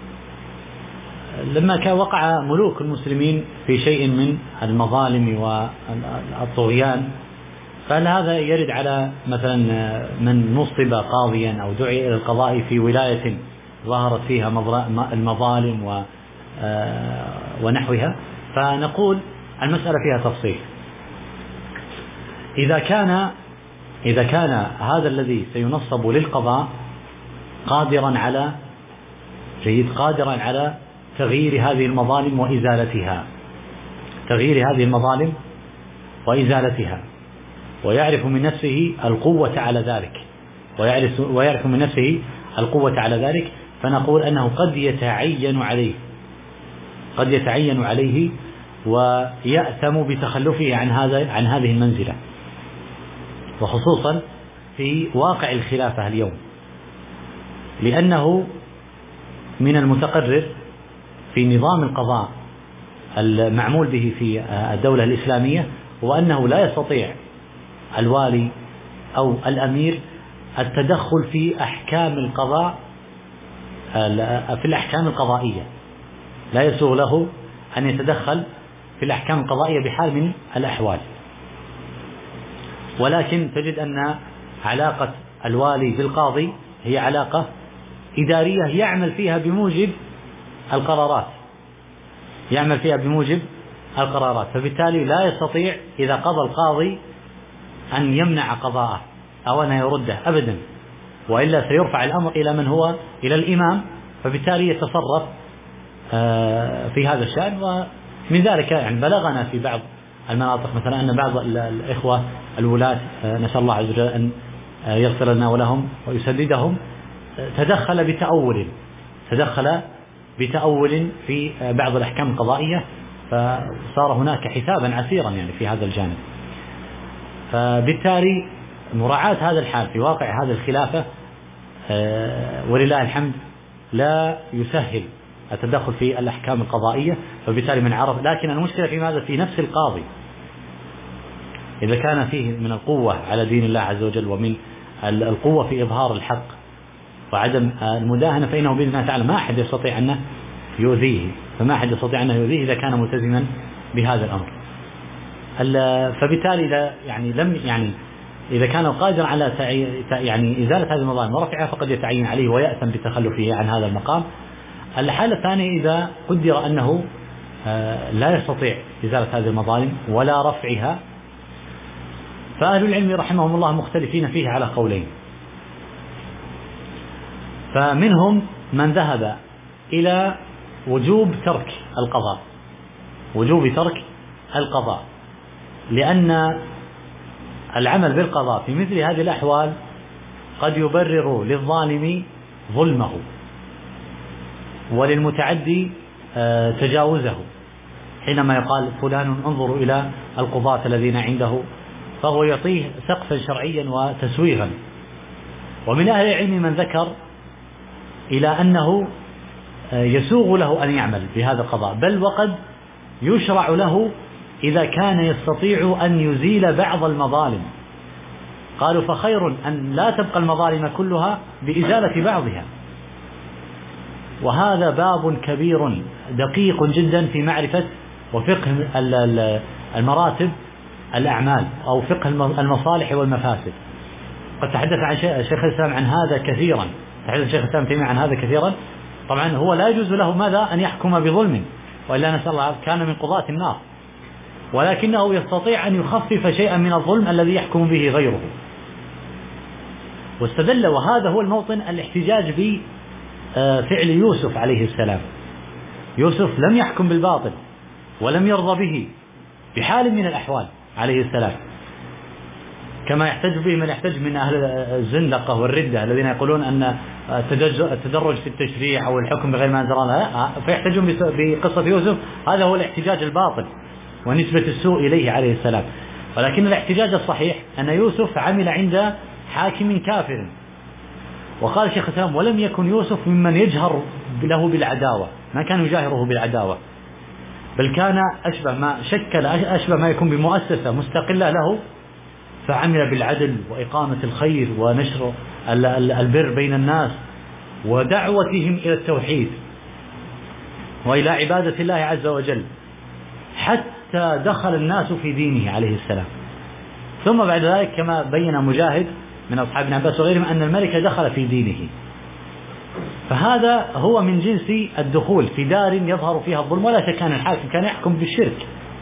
لما كان وقع ملوك المسلمين في شيء من المظالم والطغيان، فهل هذا يرد على مثلا من نصب قاضيا أو دعي إلى القضاء في ولاية ظهرت فيها المظالم ونحوها؟ فنقول المسألة فيها تفصيل. إذا كان هذا الذي سينصب للقضاء قادرا على تغيير هذه المظالم وإزالتها، ويعرف من نفسه القوة على ذلك، فنقول أنه قد يتعين عليه ويأثم بتخلفه عن هذه المنزلة، وخصوصا في واقع الخلافة اليوم، لأنه من المتقرر في نظام القضاء المعمول به في الدولة الإسلامية، وأنه لا يستطيع الوالي أو الأمير التدخل في أحكام القضاء في الأحكام القضائية، لا يسوغ له أن يتدخل في الأحكام القضائية بحال من الأحوال. ولكن تجد أن علاقة الوالي بالقاضي هي علاقة إدارية يعمل فيها بموجب القرارات، فبالتالي لا يستطيع إذا قضى القاضي أن يمنع قضاءه أو أن يرده أبدا، وإلا سيرفع الأمر إلى من هو إلى الإمام، فبالتالي يتصرف في هذا الشأن. ومن ذلك يعني بلغنا في بعض المناطق مثلا أن بعض الإخوة الولاة نسأل الله عز وجل أن يغفر لنا ولهم ويسددهم تدخل بتأول في بعض الأحكام القضائية، فصار هناك حسابا عسيرا يعني في هذا الجانب. فبالتالي مراعاة هذا الحال في واقع هذه الخلافة ولله الحمد لا يسهل التدخل في الأحكام القضائية، فبالتالي من عرف. لكن المشكلة في ماذا؟ في نفس القاضي، إذا كان فيه من القوة على دين الله عز وجل ومن القوة في إظهار الحق وعدم المداهنة، فإنه بإذن الله تعالى ما أحد يستطيع أن يؤذيه، إذا كان ملتزما بهذا الأمر. فبالتالي إذا كان قادر على إزالة هذه المظالم ورفعها فقد يتعين عليه ويأثم بتخلفه عن هذا المقام. الحالة الثانية إذا قدر أنه لا يستطيع إزالة هذه المظالم ولا رفعها، فأهل العلم رحمهم الله مختلفين فيه على قولين. فمنهم من ذهب إلى وجوب ترك القضاء، لأن العمل بالقضاء في مثل هذه الأحوال قد يبرر للظالم ظلمه وللمتعدي تجاوزه، حينما يقال فلان انظروا إلى القضاة الذين عنده، فهو يعطيه سقفا شرعيا وتسويغا. ومن أهل العلم من ذكر إلى أنه يسوغ له أن يعمل بهذا القضاء، بل وقد يشرع له إذا كان يستطيع أن يزيل بعض المظالم. قالوا فخير أن لا تبقى المظالم كلها بإزالة بعضها. وهذا باب كبير دقيق جدا في معرفة وفقه المراتب الأعمال أو فقه المصالح والمفاسد. قد تحدث عن شيخ الإسلام عن هذا كثيرا، تحدث شيخ الإسلام تيمية عن هذا كثيرا. طبعا هو لا يجوز له ماذا أن يحكم بظلم، وإلا نسأل الله كان من قضاة النار، ولكنه يستطيع أن يخفف شيئا من الظلم الذي يحكم به غيره. واستدل، وهذا هو الموطن الاحتجاج بفعل يوسف عليه السلام. يوسف لم يحكم بالباطل ولم يرضى به بحال من الأحوال عليه السلام، كما يحتج به من يحتج من أهل الزندقة والردة الذين يقولون أن التدرج في التشريع أو الحكم بغير ما أنزل الله، فيحتجون بقصة يوسف. هذا هو الاحتجاج الباطل ونسبة السوء إليه عليه السلام. ولكن الاحتجاج الصحيح أن يوسف عمل عند حاكم كافر. وقال شيخ الإسلام ولم يكن يوسف ممن يجهر له بالعداوة، ما كان يجاهره بالعداوة، بل كان أشبه ما يكون بمؤسسة مستقلة له، فعمل بالعدل وإقامة الخير ونشر البر بين الناس ودعوتهم إلى التوحيد وإلى عبادة الله عز وجل، حتى دخل الناس في دينه عليه السلام. ثم بعد ذلك كما بين مجاهد من أصحاب ابن عباس وغيرهم أن الملك دخل في دينه. فهذا هو من جنس الدخول في دار يظهر فيها الظلم. ولا شك أن الحاكم كان يحكم بالشرك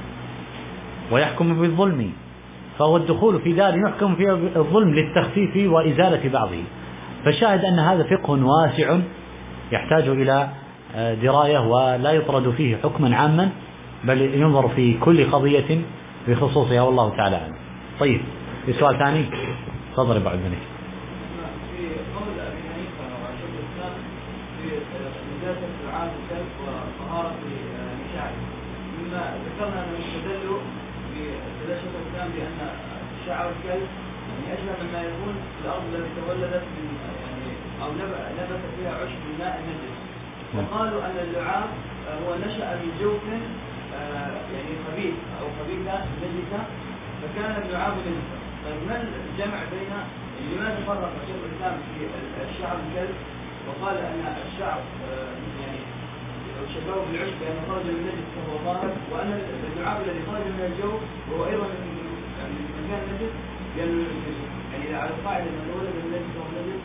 ويحكم بالظلم، فهو الدخول في دار يحكم فيها الظلم للتخفيف وإزالة بعضه. فالشاهد أن هذا فقه واسع يحتاج إلى دراية، ولا يطرد فيه حكما عاما، بل ينظر في كل قضية بخصوصها، والله تعالى أعلم. طيب، في سؤال ثاني؟ تفضل بعد ذلك. في قول أبي حنيفة وشيخ الإسلام في نجاسة العام الكلب وطهارة نشاعه، مما ذكرنا أنه يستدل شيخ الإسلام بأن شعر الكلب يعني أشبه مما يكون في الأرض التي تولدت من أو نبت فيها عشب من ماء النجس. وقالوا أن اللعاب هو نشأ من جوف يعني خبيث أو خبيثة نجسة، فكان اللعاب نجسا. فما الجمع بين لماذا فرق شيخ الإسلام في الشعر الكلب وقال أن الشعر يعني شبهه بالعشب لأنه خرج من النجس فهو طاهر، وأن اللعاب الذي خرج من الجوف وهو أيضا من مكان النجس يعني على القاعدة أنه ولد من النجس وهو نجس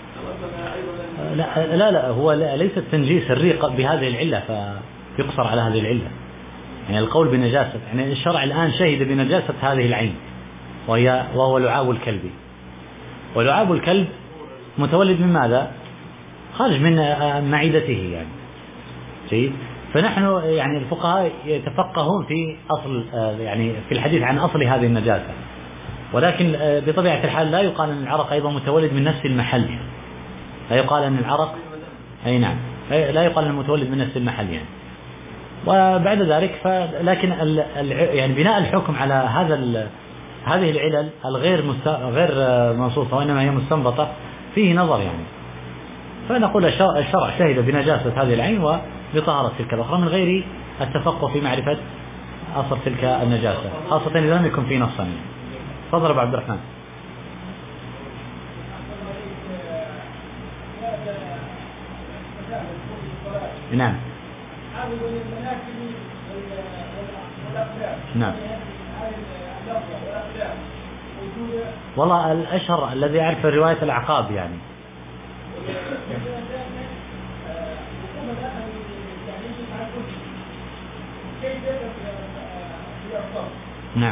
أيضا. لا هو ليس التنجيس الريق بهذه العلة فيقصر على هذه العلة. يعني القول بنجاسة، يعني الشرع الآن شهد بنجاسة هذه العين وهو لعاب الكلب. ولعاب الكلب متولد من ماذا؟ خارج من معدته يعني. جيد. فنحن يعني الفقهاء يتفقهون في أصل يعني في الحديث عن أصل هذه النجاسة، ولكن بطبيعة الحال لا يقال أن العرق أيضا متولد من نفس المحل. لا يقال أن العرق أي نعم لا يقال أن المتولد من نفس المحل يعني. وبعد ذلك لكن يعني بناء الحكم على هذه العلل الغير منصوصة وإنما هي مستنبطة فيه نظر يعني. فنقول الشرع شهد بنجاسة هذه العين وبطهارة تلك الأخرى من غير التفقه في معرفة أصل تلك النجاسة، خاصة إذا لم يكن في نص. تفضل أبو عبد الرحمن. نعم. نعم. والله الأشهر الذي أعرف رواية الأعقاب يعني. نعم.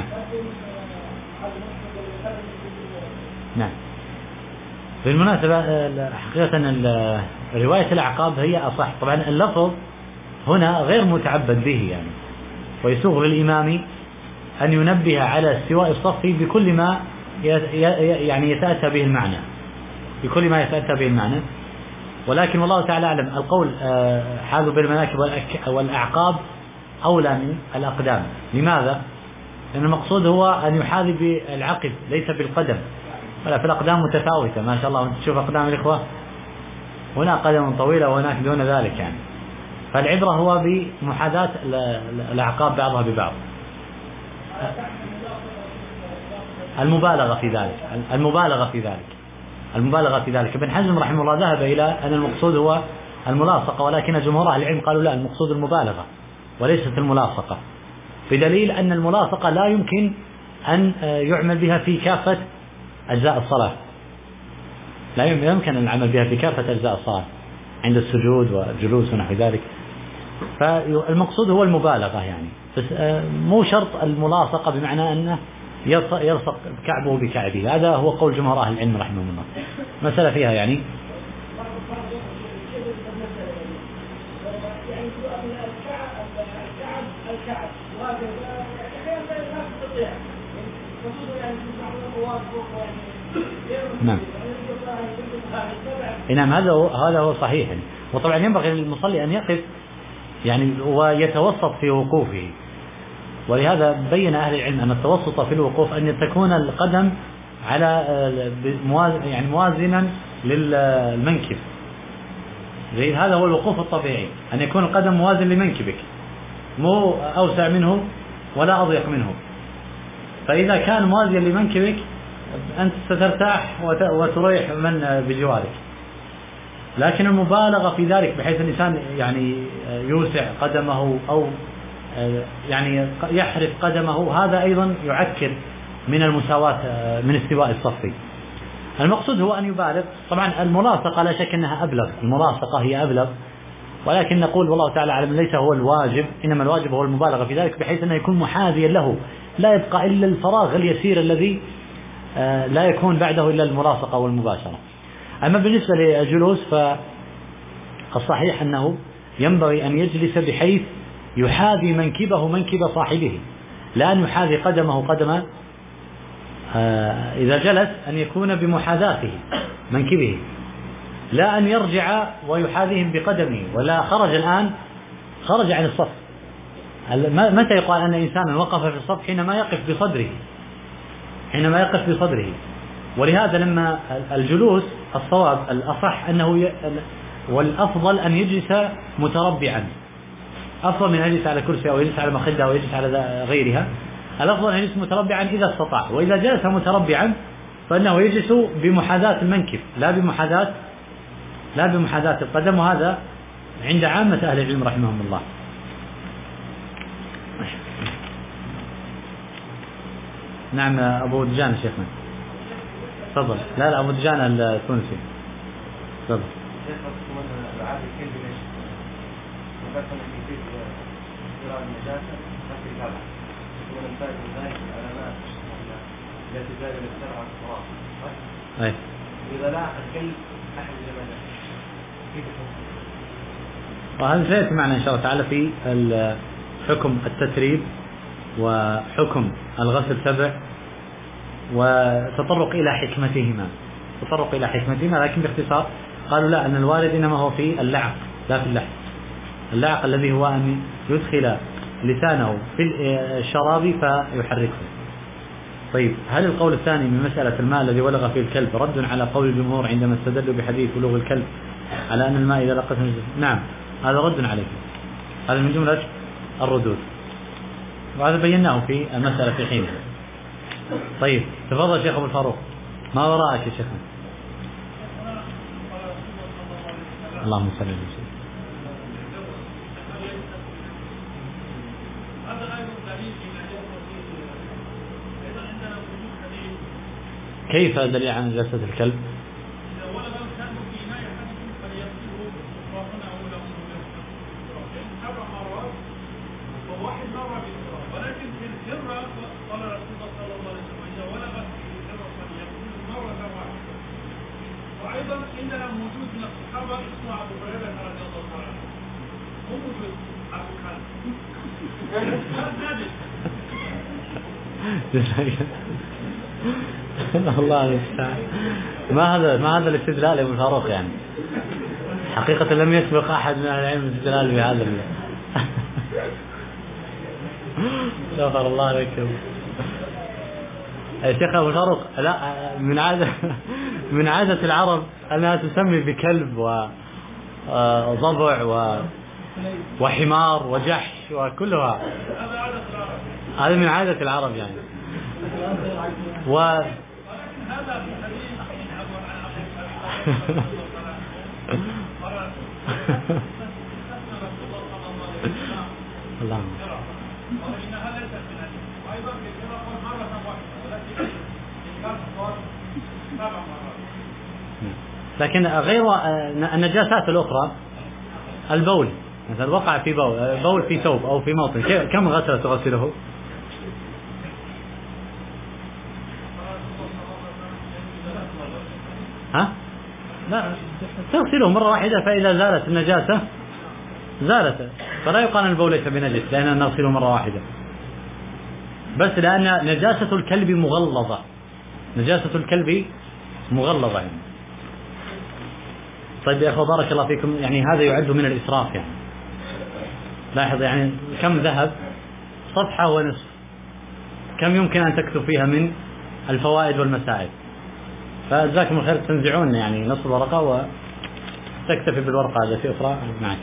نعم. بالمناسبة حقيقة رواية الأعقاب هي أصح. طبعا اللفظ هنا غير متعبد به يعني، ويسوغ للإمام أن ينبه على استواء الصف بكل ما يعني يتأتى به المعنى، بكل ما يتأتى به المعنى. ولكن والله تعالى أعلم القول حاذوا بالمناكب والأعقاب أولى من الأقدام. لماذا؟ لأن المقصود هو أن يحاذي بالعقب ليس بالقدم، ولا في الأقدام متفاوتة ما شاء الله. تشوف أقدام الإخوة هنا قدم طويلة وهناك دون ذلك يعني. فالعبرة هو بمحاذاة الأعقاب بعضها ببعض. المبالغة في ذلك ابن حزم رحمه الله ذهب إلى أن المقصود هو الملاصقة، ولكن جمهور أهل العلم قالوا لا، المقصود المبالغة وليست الملاصقة، بدليل أن الملاصقة لا يمكن أن يعمل بها في كافة أجزاء الصلاة، لا يمكن أن العمل بها في كافة أجزاء الصلاة عند السجود والجلوس ونحو ذلك. فالمقصود هو المبالغة يعني، بس مو شرط الملاصقة بمعنى أنه يلصق كعبه بكعبه. هذا هو قول جمهور أهل العلم رحمهم الله. مسألة فيها يعني نعم. نعم هذا هو صحيح. وطبعا ينبغي للمصلي أن يقف يعني ويتوسط في وقوفه، ولهذا بين أهل العلم أن التوسط في الوقوف أن تكون القدم على يعني موازنا للمنكب، زي هذا هو الوقوف الطبيعي، أن يكون القدم موازن لمنكبك، مو أوسع منه ولا أضيق منه. فإذا كان موازيا لمنكبك أنت سترتاح وتريح من بجوارك. لكن المبالغة في ذلك بحيث الإنسان يعني يوسع قدمه أو يعني يحرف قدمه، هذا أيضا يعكر من المساواة من استواء الصف. المقصود هو أن يبالغ. طبعا الملاصقة لا شك أنها أبلغ، الملاصقة هي أبلغ، ولكن نقول والله تعالى أعلم ليس هو الواجب، إنما الواجب هو المبالغة في ذلك بحيث أنه يكون محاذيا له، لا يبقى إلا الفراغ اليسير الذي لا يكون بعده إلا الملاصقة والمباشرة. أما بالنسبة للجلوس فالصحيح أنه ينبغي أن يجلس بحيث يحاذي منكبه منكب صاحبه، لا أن يحاذي قدمه قدم، إذا جلس أن يكون بمحاذاته منكبه، لا أن يرجع ويحاذيهم بقدمه، ولا خرج عن الصف. متى يقال أن إنسانا وقف في الصف؟ حينما يقف بصدره. ولهذا لما الجلوس الصواب الأصح أنه والأفضل أن يجلس متربعا، أفضل من أن يجلس على كرسي أو يجلس على مخدة أو يجلس على غيرها. الأفضل أن يجلس متربعا إذا استطاع، وإذا جلس متربعا فإنه يجلس بمحاذاة المنكب لا بمحاذاة القدم، وهذا عند عامة أهل العلم رحمهم الله. نعم أبو دجان شيخنا تفضل. لا أبو دجان التونسي تفضل. إذا لا الكلب أحد الجماعات كيف وهذا سيأتي معنا إن شاء الله تعالى في حكم التتريب وحكم الغسل 7 وتطرق إلى حكمتهما، لكن باختصار قالوا لا، أن الوارد إنما هو في اللعق لا في اللحم. اللعق الذي هو أن يدخل لسانه في الشراب فيحركه. طيب هل القول الثاني من مسألة الماء الذي ولغ فيه الكلب رد على قول الجمهور عندما استدلوا بحديث ولوغ الكلب على أن الماء إذا لقته؟ نعم هذا رد عليه، هذا من جملة الردود، وهذا بيناه في المسألة في حينها. طيب تفضل شيخ أبو الفاروق، ما وراءك يا شيخنا؟ اللهم صل على سيدنا. كيف دليل عن نجاسة الكلب؟ وأيضا عندنا موجود من الصحابة اسمه أبو هريرة رضي الله تعالى عنه، مو موجود أبو خالد. الله المستعان. ما هذا الاستدلال يا ابو الفاروق يعني، حقيقة لم يسبق أحد من أهل العلم الاستدلال بهذا. غفر الله لك يا شيخ أبو الفاروق. لا، من عادة العرب أنها تسمي بكلب ضبع وحمار وجحش وكلها. هذا من عادة العرب يعني. لكن غير النجاسات الأخرى، البول مثلا وقع في بول في ثوب أو في موطن، كم غسلة تغسله؟ ها؟ لا، تغسله مرة واحدة، فإذا زالت النجاسة زالت، فلا يقال البول ليس بنجس لأننا نغسله مرة واحدة، بس لأن نجاسة الكلب مغلظة، نجاسة الكلب مغلظة يعني. طيب يا أخوة بارك الله فيكم، يعني هذا يعد من الإسراف يعني. لاحظ يعني كم ذهب، صفحة ونصف، كم يمكن أن تكتب فيها من الفوائد والمسائل. فجزاكم الخير تنزعون يعني نصف الورقة وتكتفي بالورقة التي أخرى معك.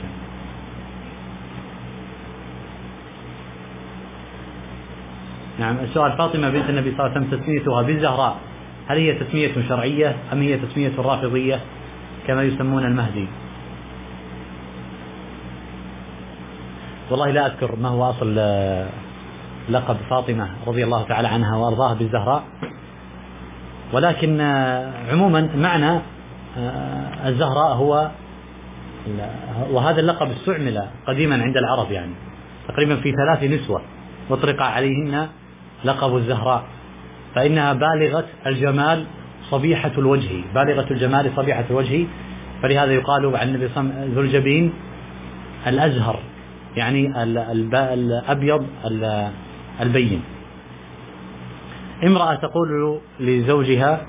نعم. السؤال: فاطمة بنت النبي صلى الله عليه وسلم تسميتها بالزهراء هل هي تسمية شرعية أم هي تسمية رافضية كما يسمون المهدي؟ والله لا أذكر ما هو أصل لقب فاطمة رضي الله تعالى عنها وأرضاها بالزهراء، ولكن عموما معنى الزهراء هو، وهذا اللقب استعمل قديما عند العرب يعني تقريبا في 3 نسوة أطلق عليهن لقب الزهراء، فإنها بالغة الجمال صبيحة الوجه، بالغة الجمال صبيحة الوجه، فلهذا يقال عن النبي صلى الله عليه وسلم ذو الجبين الأزهر، يعني الأبيض البين. امرأة تقول لزوجها: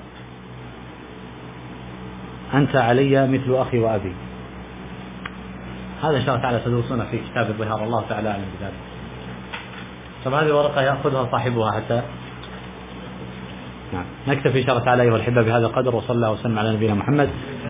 أنت علي مثل أخي وأبي. هذا إن شاء الله تعالى تدرسون في كتاب الظهار، الله تعالى أعلم بذلك. طب هذه ورقة يأخذها صاحبها حتى نكتفي إن شاء الله تعالى أيها الأحبة بهذا القدر، وصلى الله وسلم على نبينا محمد.